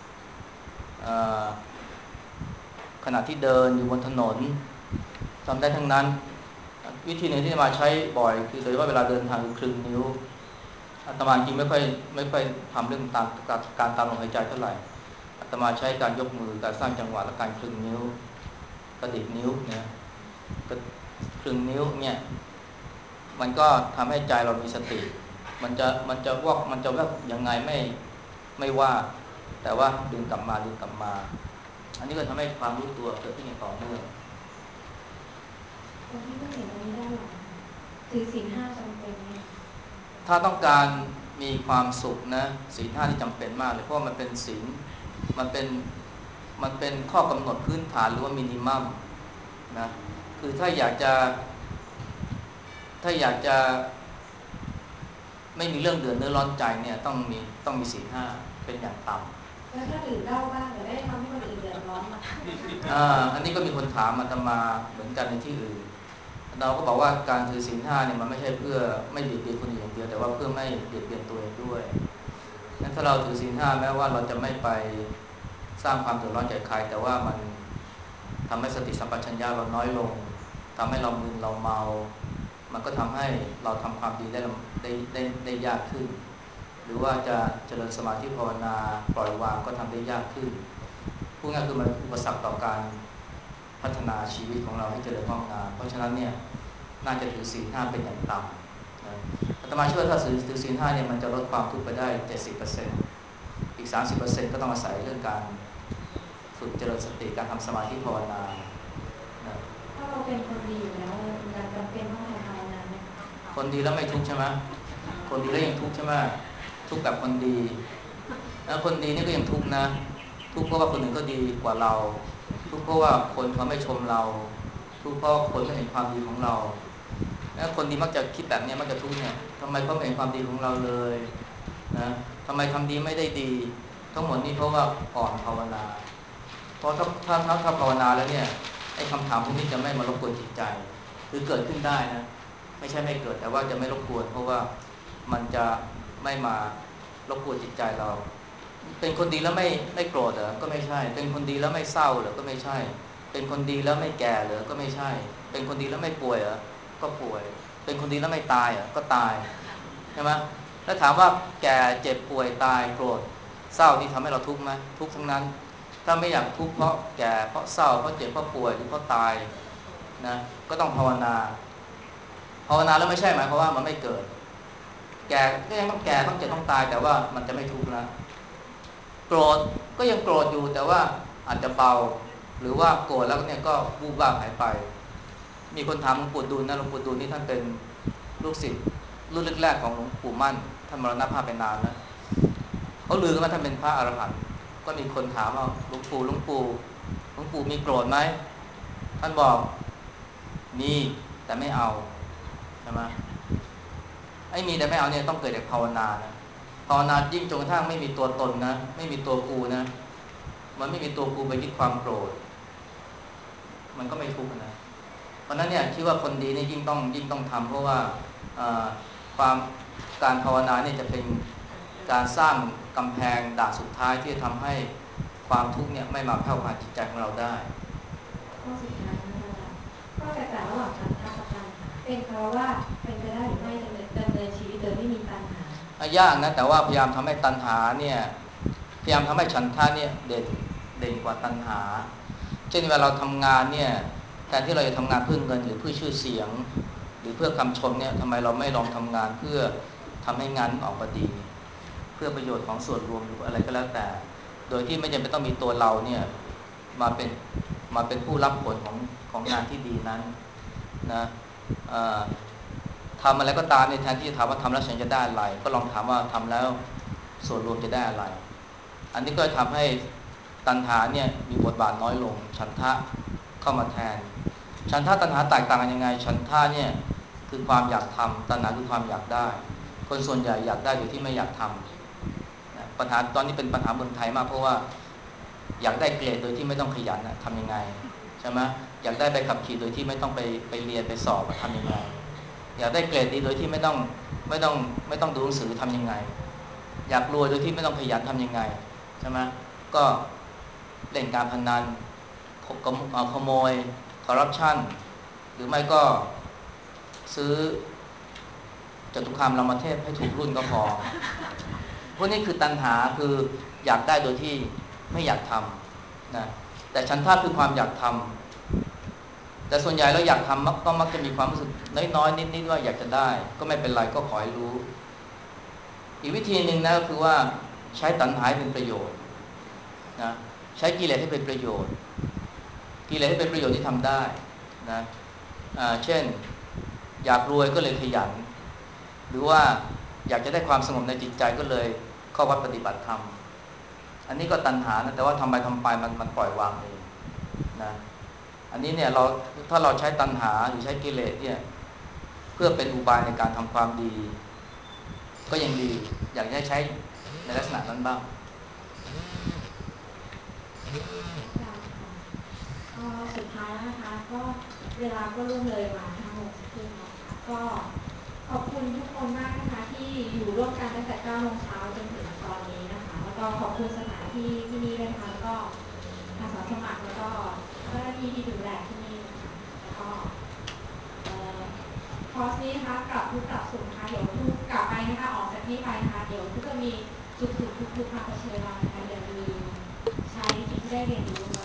S1: ขณะที่เดินอยู่บนถนนทำได้ทั้งนั้นวิธีหนึ่งที่จะมาใช้บ่อยคือโดยเฉพาะเวลาเดินทางคือคลึงนิ้วอาตมาจริงไม่ค่อยไม่ค่อยทำเรื่องตามการตามลมหายใจเท่าไหร่อาตมาใช้การยกมือการสร้างจังหวะและการคลึงนิ้วกระดิกนิ้วนะคลึงนิ้วเนี่ยมันก็ทำให้ใจเรามีสติมันจะมันจะวอกมันจะแวบยังไงไม่ไม่ว่าแต่ว่าดึงกลับมาดึงกลับมาอันนี้ก็ทำให้ความรู้ตัวเกิดขึ้นอย่างต่อเนื่อง
S2: คนที่ไม่เห็นอันนี้ได้หรอกถือศีลห้าจำเป็นไหม
S1: ถ้าต้องการมีความสุขนะศีลห้าที่จำเป็นมากเลยเพราะมันเป็นศีลมันเป็นมันเป็นข้อกำหนดพื้นฐานหรือว่ามินิมัมนะคือถ้าอยากจะถ้าอยากจะไม่มีเรื่องเดือดเนื้อร้อนใจเนี่ยต้องมีต้องมีศีลห้าเป็นอย่างต่ำ
S2: แล้วถ้าดื่มเหล้าบ้างแต่ไม่ได้ทำให้คนอื่นเดือดร้อนนะ
S1: อ่าอันนี้ก็มีคนถามอาตมาเหมือนกันในที่อื่นเราก็บอกว่าการถือศีลห้าเนี่ยมันไม่ใช่เพื่อไม่เบียดเบียนคนอื่นอย่างเดียวแต่ว่าเพื่อไม่เบียดเบียนตัวเองด้วยงั้นถ้าเราถือศีลห้าแม้ว่าเราจะไม่ไปสร้างความเดือดร้อนแก่ใครแต่ว่ามันทำให้สติสัมปชัญญะเราน้อยลงทำให้เรามึนเราเมามันก็ทำให้เราทำความดีได้ได้ได้ได้ยากขึ้นหรือว่าจะเจริญสมาธิภาวนาปล่อยวางก็ทำได้ยากขึ้นพูดง่ายคือมันอุปสรรคต่อการพัฒนาชีวิตของเราให้เจริญงอกงามเพราะฉะนั้นเนี่ยน่าจะถือศีลห้าเป็นอย่างต่ำนะอาตมาเชื่อว่าถ้าถือถือศีลห้าเนี่ยมันจะลดความทุกข์ไปได้ เจ็ดสิบเปอร์เซ็นต์ อีก สามสิบเปอร์เซ็นต์ ก็ต้องอาศัยเรื่องการฝึกเจริญสติการทำสมาธิภาวนานะ
S2: ถ้าเราเป็นคนดีอยู่แล้วเราจำเป็นต้องทำภาวนาไหม
S1: คนดีแล้วไม่ทุกข์ใช่ไหมคนดีแล้วยังทุกข์ใช่ไหมทุกข์แบบคนดีแล้วคนดีนี่ก็ยังทุกข์นะทุกข์เพราะว่าคนอื่นก็ดีกว่าเราทุกข์เพราะว่าคนเขาไม่ชมเราทุกข์เพราะคนไม่เห็นความดีของเราแล้วคนดีมักจะคิดแบบนี้มักจะทุกข์เนี่ยทำไมเขาไม่เห็นความดีของเราเลยนะทำไมทำดีไม่ได้ดีทั้งหมดนี้เพราะว่าอ่อนภาวนาเพราะถ้าถ้าถ้าถ้าภาวนาแล้วเนี่ยไอ้คำถามพวกนี้จะไม่มารบกวนจิตใจหรือเกิดขึ้นได้นะไม่ใช่ไม่เกิดแต่ว่าจะไม่รบกวนเพราะว่ามันจะไม่มารบกวนจิตใจเราเป็นคนดีแล้วไม่ไม่โกรธเหรอก็ไม่ใช่เป็นคนดีแล้วไม่เศร้าเหรอก็ไม่ใช่เป็นคนดีแล้วไม่แก่เหรอก็ไม่ใช่เป็นคนดีแล้วไม่ป่วยเหรอก็ป่วยเป็นคนดีแล้วไม่ตายเหรอก็ตายใช่ไหมถ้าถามว่าแก่เจ็บป่วยตายโกรธเศร้านี่ทำให้เราทุกข์ไหมทุกข์ทั้งนั้นถ้าไม่อยากทุกข์เพราะแก่เพราะเศร้าเพราะเจ็บเพราะป่วยหรือเพราะตายนะก็ต้องภาวนาภาวนาแล้วไม่ใช่หมายความว่ามันไม่เกิดแก่ก็ยังต้องแก่ต้องเจ็บต้องตายแต่ว่ามันจะไม่ทุกข์แล้วโกรธก็ยังโกรธอยู่แต่ว่าอาจจะเบาหรือว่าโกรธแล้วเนี่ยก็วูบวาบหายไปมีคนถามหลวงปู่ดูลนะหลวงปู่ดูลนี่ท่านเป็นลูกศิษย์รุ่นแรกๆของหลวงปู่มั่นท่านมรณภาพไปนานแล้วเขาลือกันว่าท่านเป็นพระอรหันต์ก็มีคนถามว่าหลวงปู่หลวงปู่หลวงปู่มีโกรธไหมท่านบอกมีแต่ไม่เอาใช่ไหมไอ้มีแต่ไม่เอาเนี่ยต้องเกิดจากภาวนานะภาวนายิ่งจนกระทั่งไม่มีตัวตนนะไม่มีตัวกูนะมันไม่มีตัวกูไปยึดความโกรธมันก็ไม่ทุกข์นะเพราะนั้นเนี่ยคิดว่าคนดีนี่ยิ่งต้องยิ่งต้องทำเพราะว่าความการภาวนาเนี่ยจะเป็นการสร้างกำแพงด่านสุดท้ายที่จะทำให้ความทุกข์เนี่ยไม่มาแผ่วพานจิตใจของเราได้
S2: ข้อสุดท้ายนะคะข้อแตกต่างระหว่างฉันทะกับตัณหาเป็นเพราะว่าเป็นไปได้หรือไม่ดำเนินดำเนินชีวิตโดยไม่มีตัณห
S1: ายากนะแต่ว่าพยายามทำให้ตัณหาเนี่ยพยายามทำให้ฉันทะเนี่ยเด่นเด่นกว่าตัณหาเช่นเวลาเราทำงานเนี่ยแทนที่เราจะทำงานเพื่อเงินหรือเพื่อชื่อเสียงหรือเพื่อคำชมเนี่ยทำไมเราไม่ลองทำงานเพื่อทำให้งานออกมาดีเพื่อประโยชน์ของส่วนรวมหรืออะไรก็แล้วแต่โดยที่ไม่จำเป็นต้องมีตัวเราเนี่ยมาเป็นมาเป็นผู้รับผลของของงานที่ดีนั้นนะทำอะไรก็ตามในแทนที่จะถามว่าทำแล้วฉันจะได้อะไรก็ลองถามว่าทำแล้วส่วนรวมจะได้อะไรอันนี้ก็ทำให้ตัณหาเนี่ยมีบทบาทน้อยลงฉันทะเข้ามาแทนฉันทะตัณหาแตกต่างกันยังไงฉันทะเนี่ยคือความอยากทำตัณหาคือความอยากได้คนส่วนใหญ่อยากได้โดยที่ไม่อยากทำนะปัญหาตอนนี้เป็นปัญหาเมืองไทยมากเพราะว่าอยากได้เกรดโดยที่ไม่ต้องขยันนะทำยังไงใช่ไหมอยากได้ใบขับขี่โดยที่ไม่ต้องไปไปเรียนไปสอบทำยังไงอยากได้เกรดดีโดยที่ไม่ต้องไม่ต้องไม่ต้องดูหนังสือทำยังไงอยากรวยโดยที่ไม่ต้องขยันทำยังไงใช่ไหมก็เล่นการพนันขโมยคอร์รัปชันหรือไม่ก็ซื้อจตุคามรามเทพให้ถูกรุ่นก็พอพวกนี้คือตัณหาคืออยากได้โดยที่ไม่อยากทำนะแต่ฉันทะคือความอยากทำแต่ส่วนใหญ่เราอยากทำมักก็มักจะมีความรู้สึกน้อยๆนิดๆว่าอยากจะได้ก็ไม่เป็นไรก็ขอให้รู้อีกวิธีหนึ่งนะก็คือว่าใช้ตัณหาเป็นประโยชน์นะใช้กิเลสให้เป็นประโยชน์กิเลสให้เป็นประโยชน์ที่ทำได้นะเช่นอยากรวยก็เลยขยันหรือว่าอยากจะได้ความสงบในจิตใจก็เลยเข้าวัดปฏิบัติธรรมอันนี้ก็ตัณหานะแต่ว่าทำไปทำไปมันมันปล่อยวางเองนะอันนี้เนี่ยเราถ้าเราใช้ตัณหาหรือใช้กิเลสเนี่ยเพื่อเป็นอุบายในการทำความดีก็ยังดีอยากให้ใช้ในลักษณะนั้นบ้าง
S2: ก็สุดท้ายแล้วนะคะก็เวลาก็ล่วงเลยมาทั้งหมดคืนแล้วค่ะก็ขอบคุณทุกคนมากนะคะที่อยู่ร่วมกันตั้งแต่เก้าโมงเช้าจนถึงตอนนี้นะคะแล้วก็ขอบคุณสถานที่ที่นี่ด้วยนะคะแล้วก็อาสาสมัครแล้วก็เจ้าหน้าที่ที่ดูแลที่นี่นะคะแล้วก็คอร์สนี้นะคะกลับทุกกลับสุขนะคะเดี๋ยวทุกกลับไปนะคะออกจากที่ไปนะคะเดี๋ยวทุกจะมีสุขสุขทุกทุกมาเผชิญเรานะคะอย่าลืมใช้สิ่งที่ได้เรียนรู้